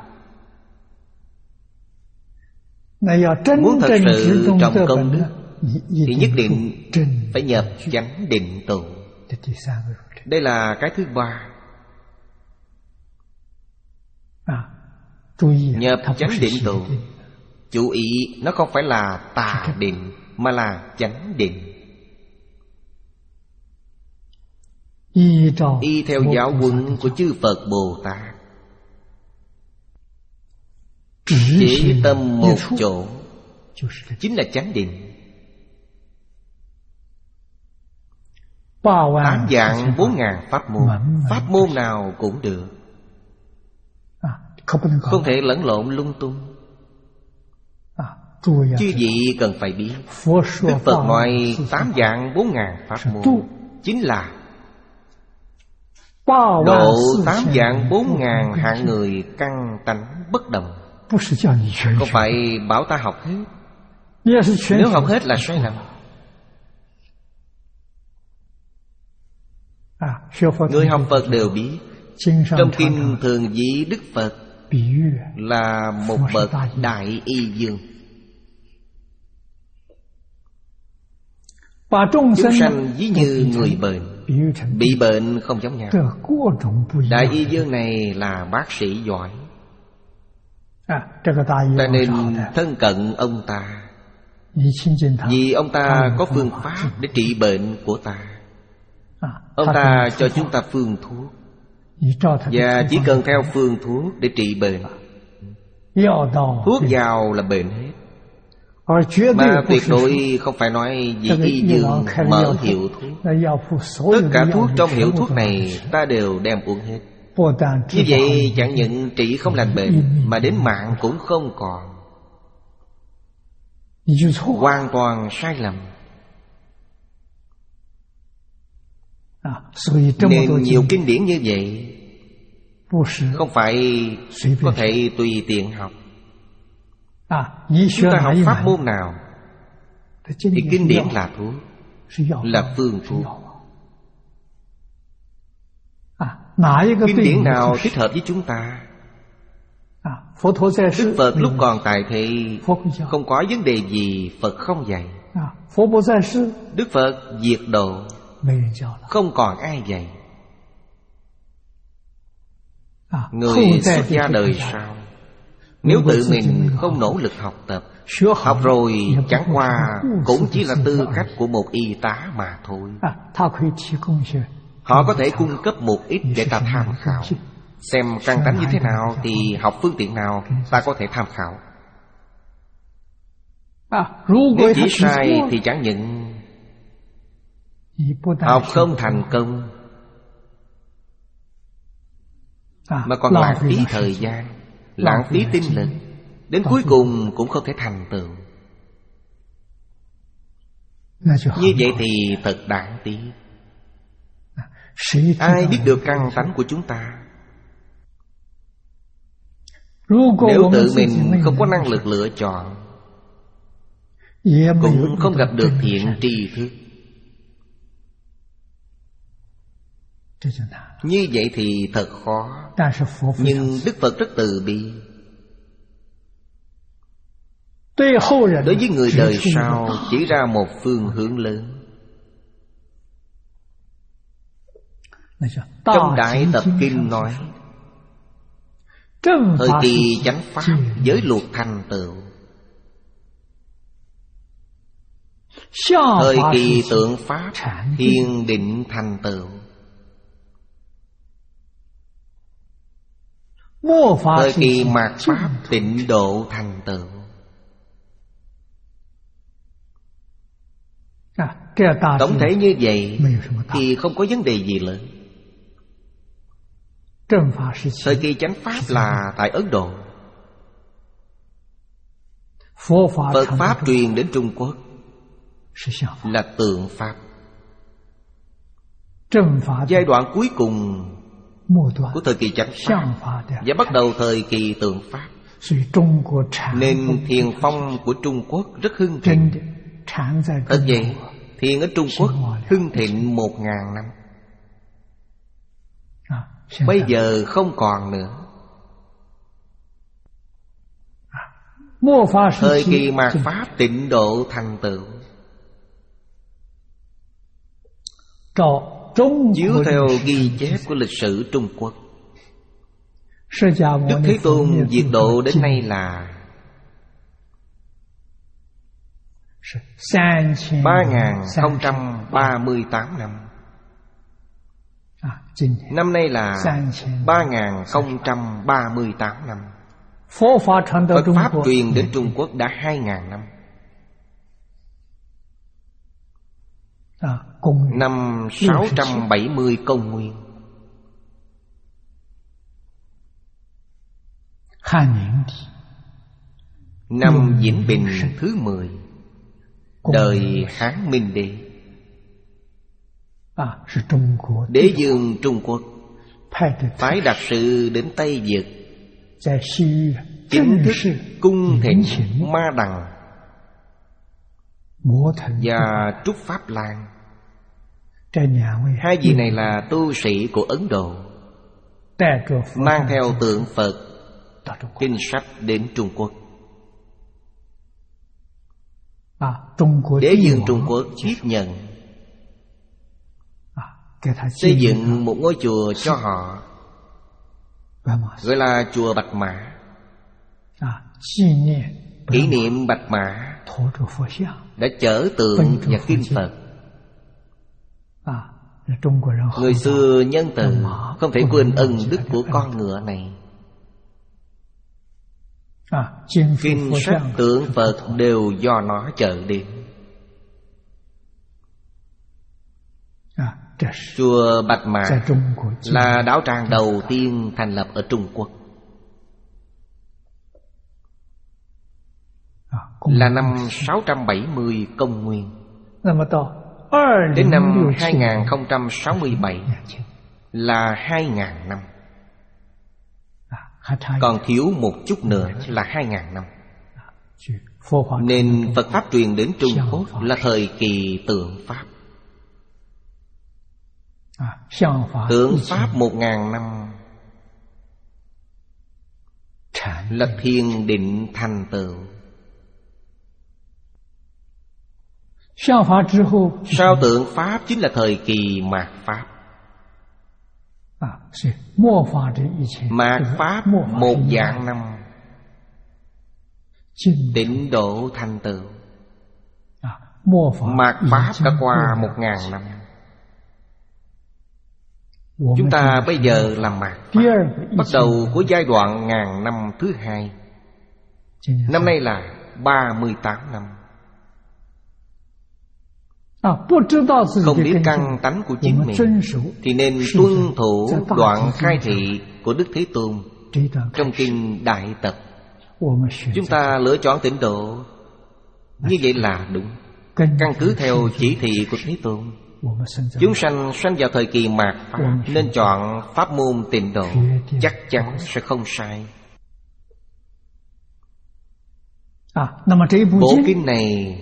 Muốn thật sự trồng công đức thì nhất định phải nhập chánh định tụ. Đây là cái thứ ba. Nhập chánh định tụ, chú ý nó không phải là tà định mà là chánh định. Y theo giáo huấn của chư Phật Bồ Tát, chỉ tâm một chỗ chính là chánh định. Tám vạn bốn ngàn pháp môn, pháp môn nào cũng được, không thể lẫn lộn lung tung. Chư vị cần phải biết, Đức Phật nói tám vạn bốn ngàn pháp môn chính là độ tám vạn bốn ngàn hạng người căn tánh bất đồng. Không phải bảo ta học hết. Nếu học hết là sai lầm. Người học Phật đều biết, trong kinh thường ví Đức Phật là một bậc đại y dương. Chúng sanh ví như người bệnh, bị bệnh không giống nhau. Đại y dương này là bác sĩ giỏi, ta nên thân cận ông ta, vì ông ta có phương pháp để trị bệnh của ta. Ông ta cho chúng ta phương thuốc, và chỉ cần theo phương thuốc để trị bệnh. Thuốc vào là bệnh hết, Mà tuyệt đối không phải nói vì y dương mở hiệu thuốc. Tất cả thuốc trong hiệu thuốc này ta đều đem uống hết. Như vậy chẳng những trị không lành bệnh, mà đến mạng cũng không còn. Hoàn toàn sai lầm. Nên nhiều kinh điển như vậy không phải có thể tùy tiện học. Chúng ta học pháp môn nào thì kinh điển là thuốc, là phương thuốc. Kinh điển nào thích hợp với chúng ta? Đức Phật lúc còn tại thế không có vấn đề gì Phật không dạy. Đức Phật diệt độ, không còn ai dạy. Người xuất gia đời sau, nếu tự mình không nỗ lực học tập, học rồi chẳng qua cũng chỉ là tư cách của một y tá mà thôi. Họ có thể cung cấp một ít để ta tham khảo, xem căn tánh như thế nào thì học phương tiện nào ta có thể tham khảo. Nếu chỉ sai thì chẳng những học không thành công, mà còn lãng phí thời gian, lãng phí tinh lực, đến cuối cùng cũng không thể thành tựu. Như vậy thì thật đáng tiếc. Ai biết được căn tánh của chúng ta? Nếu tự mình không có năng lực lựa chọn, cũng không gặp được thiện tri thức, như vậy thì thật khó. Nhưng Đức Phật rất từ bi. Đối với người đời sau chỉ ra một phương hướng lớn. Trong Đại Tập Kinh nói, thời kỳ chánh pháp giới luật thành tựu, thời kỳ tượng pháp thiền định thành tựu, thời kỳ mạt pháp tịnh độ thành tựu. Tổng thể như vậy thì không có vấn đề gì lớn. Thời kỳ chánh pháp là tại Ấn Độ. Phật pháp truyền đến Trung Quốc là tượng pháp. Giai đoạn cuối cùng của thời kỳ chánh pháp và bắt đầu thời kỳ tượng pháp, nên thiền phong của Trung Quốc rất hưng thịnh. Thật vậy, thiền ở Trung Quốc hưng thịnh một ngàn năm. Bây giờ không còn nữa. Thời kỳ mạt pháp tịnh độ thành tựu, chiếu theo ghi chép của lịch sử Trung Quốc, Đức Thế Tôn diệt độ đến nay là ba nghìn không trăm ba mươi tám năm. Năm nay là ba nghìn không trăm ba mươi tám năm. Phật pháp truyền đến Trung Quốc đã hai nghìn năm. Năm sáu trăm bảy mươi công nguyên, năm Vĩnh Bình thứ mười, đời Hán Minh Đế. Đế dương Trung Quốc phái đặc sự đến Tây Vực, chính thức cung thỉnh Ma Đằng và Trúc Pháp Lan. Hai vị này là tu sĩ của Ấn Độ, mang theo tượng Phật, kinh sách đến Trung Quốc. Đế dương Trung Quốc tiếp nhận, xây dựng một ngôi chùa cho họ, gọi là chùa Bạch Mã, kỷ niệm Bạch Mã đã chở tượng và kinh Phật. Người xưa nhân từ, không thể quên ân đức của con ngựa này. Kinh sách tượng Phật đều do nó chợ đến. Chùa Bạch Mã là đạo tràng đầu tiên thành lập ở Trung Quốc, là năm sáu trăm bảy mươi công nguyên. Đến năm hai nghìn không trăm sáu mươi bảy là hai nghìn năm, còn thiếu một chút nữa là hai nghìn năm. Nên Phật Pháp truyền đến Trung Quốc là thời kỳ tượng Pháp. Tượng Pháp một ngàn năm là thiền định thành tựu. Sau tượng Pháp chính là thời kỳ mạt Pháp. Mạt Pháp một vạn năm, tịnh độ thành tựu. Mạt Pháp đã qua một ngàn năm. Chúng ta bây giờ là mạt Pháp, bắt đầu của giai đoạn ngàn năm thứ hai. Năm nay là ba mươi tám năm. Không biết căn tánh của chính mình thì nên tuân thủ đoạn khai thị của Đức Thế Tôn trong kinh Đại Tập. Chúng ta lựa chọn tịnh độ như vậy là đúng, căn cứ theo chỉ thị của Thế Tôn. Chúng sanh sanh vào thời kỳ mạt Pháp nên chọn pháp môn tịnh độ, chắc chắn sẽ không sai. Bộ kinh này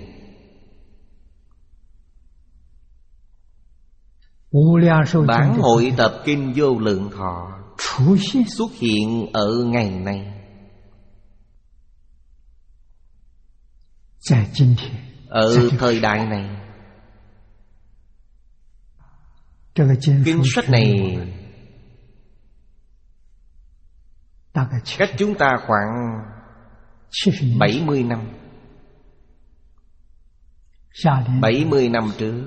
Bản hội tập kinh Vô Lượng Thọ xuất hiện ở ngày nay, ở thời đại này. Kinh sách này cách chúng ta khoảng bảy mươi năm. Bảy mươi năm trước,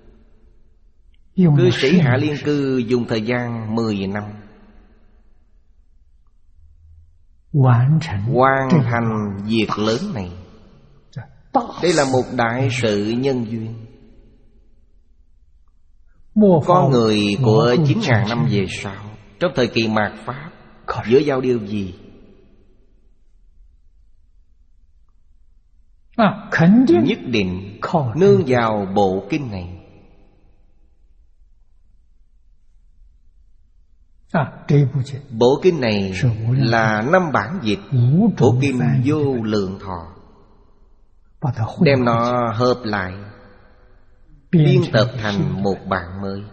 cư sĩ Hạ Liên Cư dùng thời gian mười năm hoàn thành việc lớn này. Đây là một đại sự nhân duyên. Con người của chín ngàn năm về sau, trong thời kỳ mạt Pháp, giữa giao điều gì? Nhất định nương vào bộ kinh này. Bộ kinh này là năm bản dịch của kinh Vô Lượng Thọ, đem nó hợp lại biên tập thành một bản mới.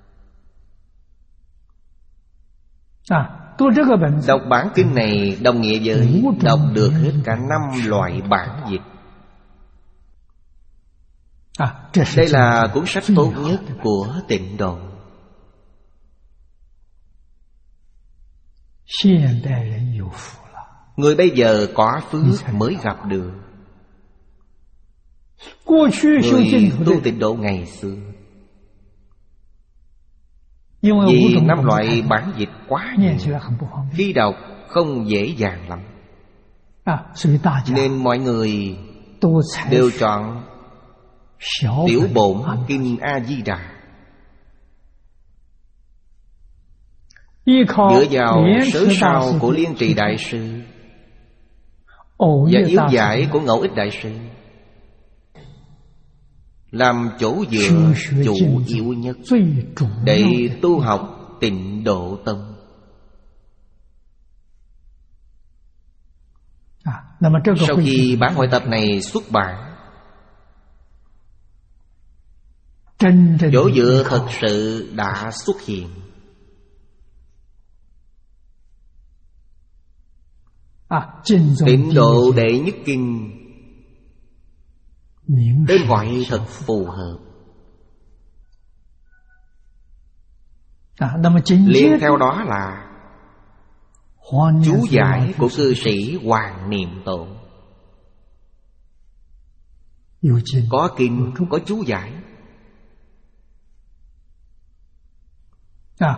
Đọc bản kinh này đồng nghĩa với đọc được hết cả năm loại bản dịch. Đây là cuốn sách tốt nhất của tịnh độ. Người bây giờ có phước mới gặp được. Người tu tịnh độ ngày xưa, vì năm loại bản dịch quá nhiều, khi đọc không dễ dàng lắm, nên mọi người đều chọn tiểu bổn kinh A Di Đà. Dựa vào sớ sao của Liên Trì Đại Sư và yếu giải của Ngẫu Ích Đại Sư làm chỗ dựa chủ yếu nhất để tu học Tịnh Độ Tông. Sau khi bản hội tập này xuất bản, chỗ dựa thật sự đã xuất hiện. Tịnh Độ Đệ Nhất Kinh, tên gọi thật phù hợp. Liên theo đó là chú giải của cư sĩ Hoàng Niệm Tổ. Có kinh, có chú giải.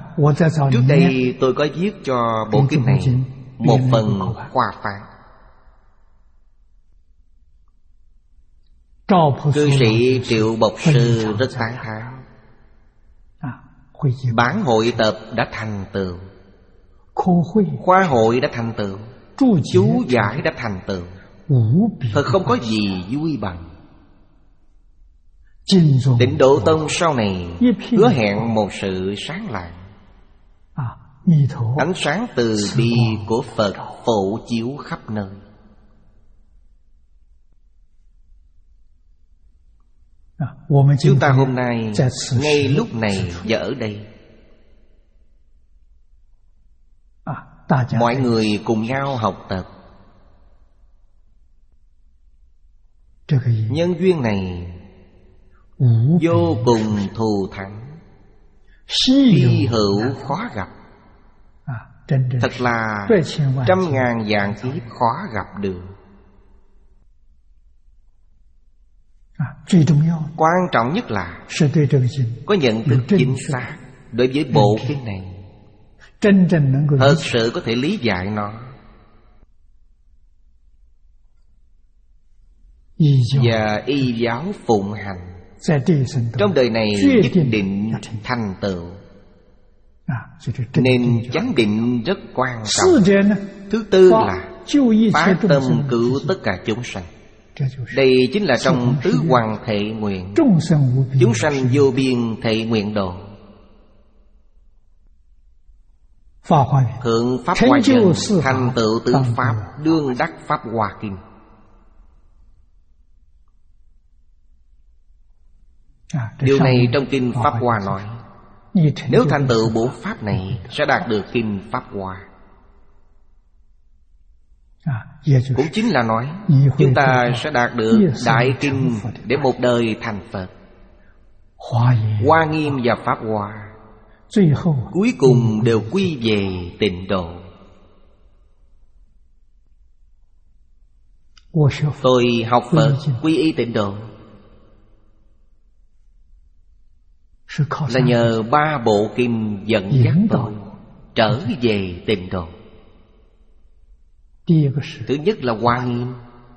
Trước đây tôi có viết cho bộ kinh này một phần khoa phán. Cư sĩ Triệu Bộc Sư rất tán thán. Bản hội tập đã thành tựu, khoa hội đã thành tựu, chú giải đã thành tựu, thật không có gì vui bằng. Tịnh Độ Tông sau này hứa hẹn một sự sáng lạng. Ánh sáng từ bi của Phật phổ chiếu khắp nơi. Chúng ta hôm nay ngay lúc này và ở đây, mọi người cùng nhau học tập. Nhân duyên này vô cùng thù thắng, hy hữu khó gặp. Thật là trăm ngàn vạn kiếp khó gặp được. Quan trọng nhất là có nhận thức chính xác đối với bộ kinh này, thật sự có thể lý giải nó, và y giáo phụng hành, trong đời này nhất định thành tựu. Nên chánh định rất quan trọng. Thứ tư là phát tâm cứu tất cả chúng sanh. Đây chính là trong tứ hoàng thệ nguyện, chúng sanh vô biên thệ nguyện độ. Thượng Pháp Hoa Nhân thành tựu tứ Pháp, đương đắc Pháp Hoa Kinh. Điều này trong Kinh Pháp Hoa nói, nếu thành tựu bộ Pháp này sẽ đạt được Kinh Pháp Hoa. Cũng chính là nói chúng ta sẽ đạt được Đại Kinh để một đời thành Phật. Hoa Nghiêm và Pháp Hoa cuối cùng đều quy về tịnh độ. Tôi học Phật quy y tịnh độ là nhờ ba bộ kinh dẫn dắt tôi trở về tịnh độ. Thứ nhất là Hoa Nghiêm,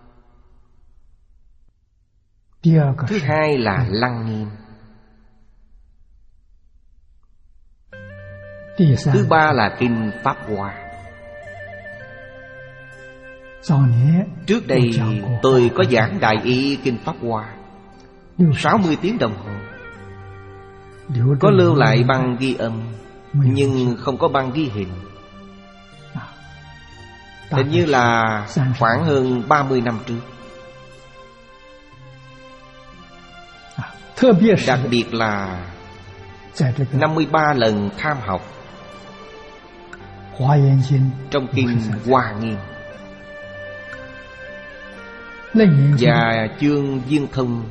thứ hai là Lăng Nghiêm, thứ ba là Kinh Pháp Hoa. Trước đây tôi có giảng đại ý Kinh Pháp Hoa sáu mươi tiếng đồng hồ, có lưu lại băng ghi âm nhưng không có băng ghi hình. Hình như là khoảng hơn ba mươi năm trước. Đặc biệt là năm mươi ba lần tham học trong Kinh Hoa Nghiêm và chương Viên Thông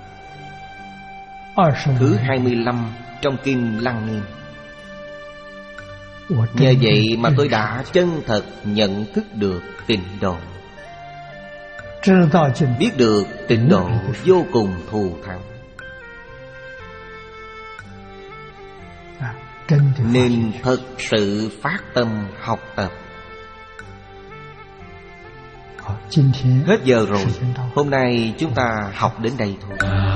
thứ hai mươi lăm trong Kinh Lăng Nghiêm. Nhờ vậy mà tôi đã chân thật nhận thức được tịnh độ, biết được tịnh độ vô cùng thù thắng. Nên thật sự phát tâm học tập. Hết giờ rồi, hôm nay chúng ta học đến đây thôi.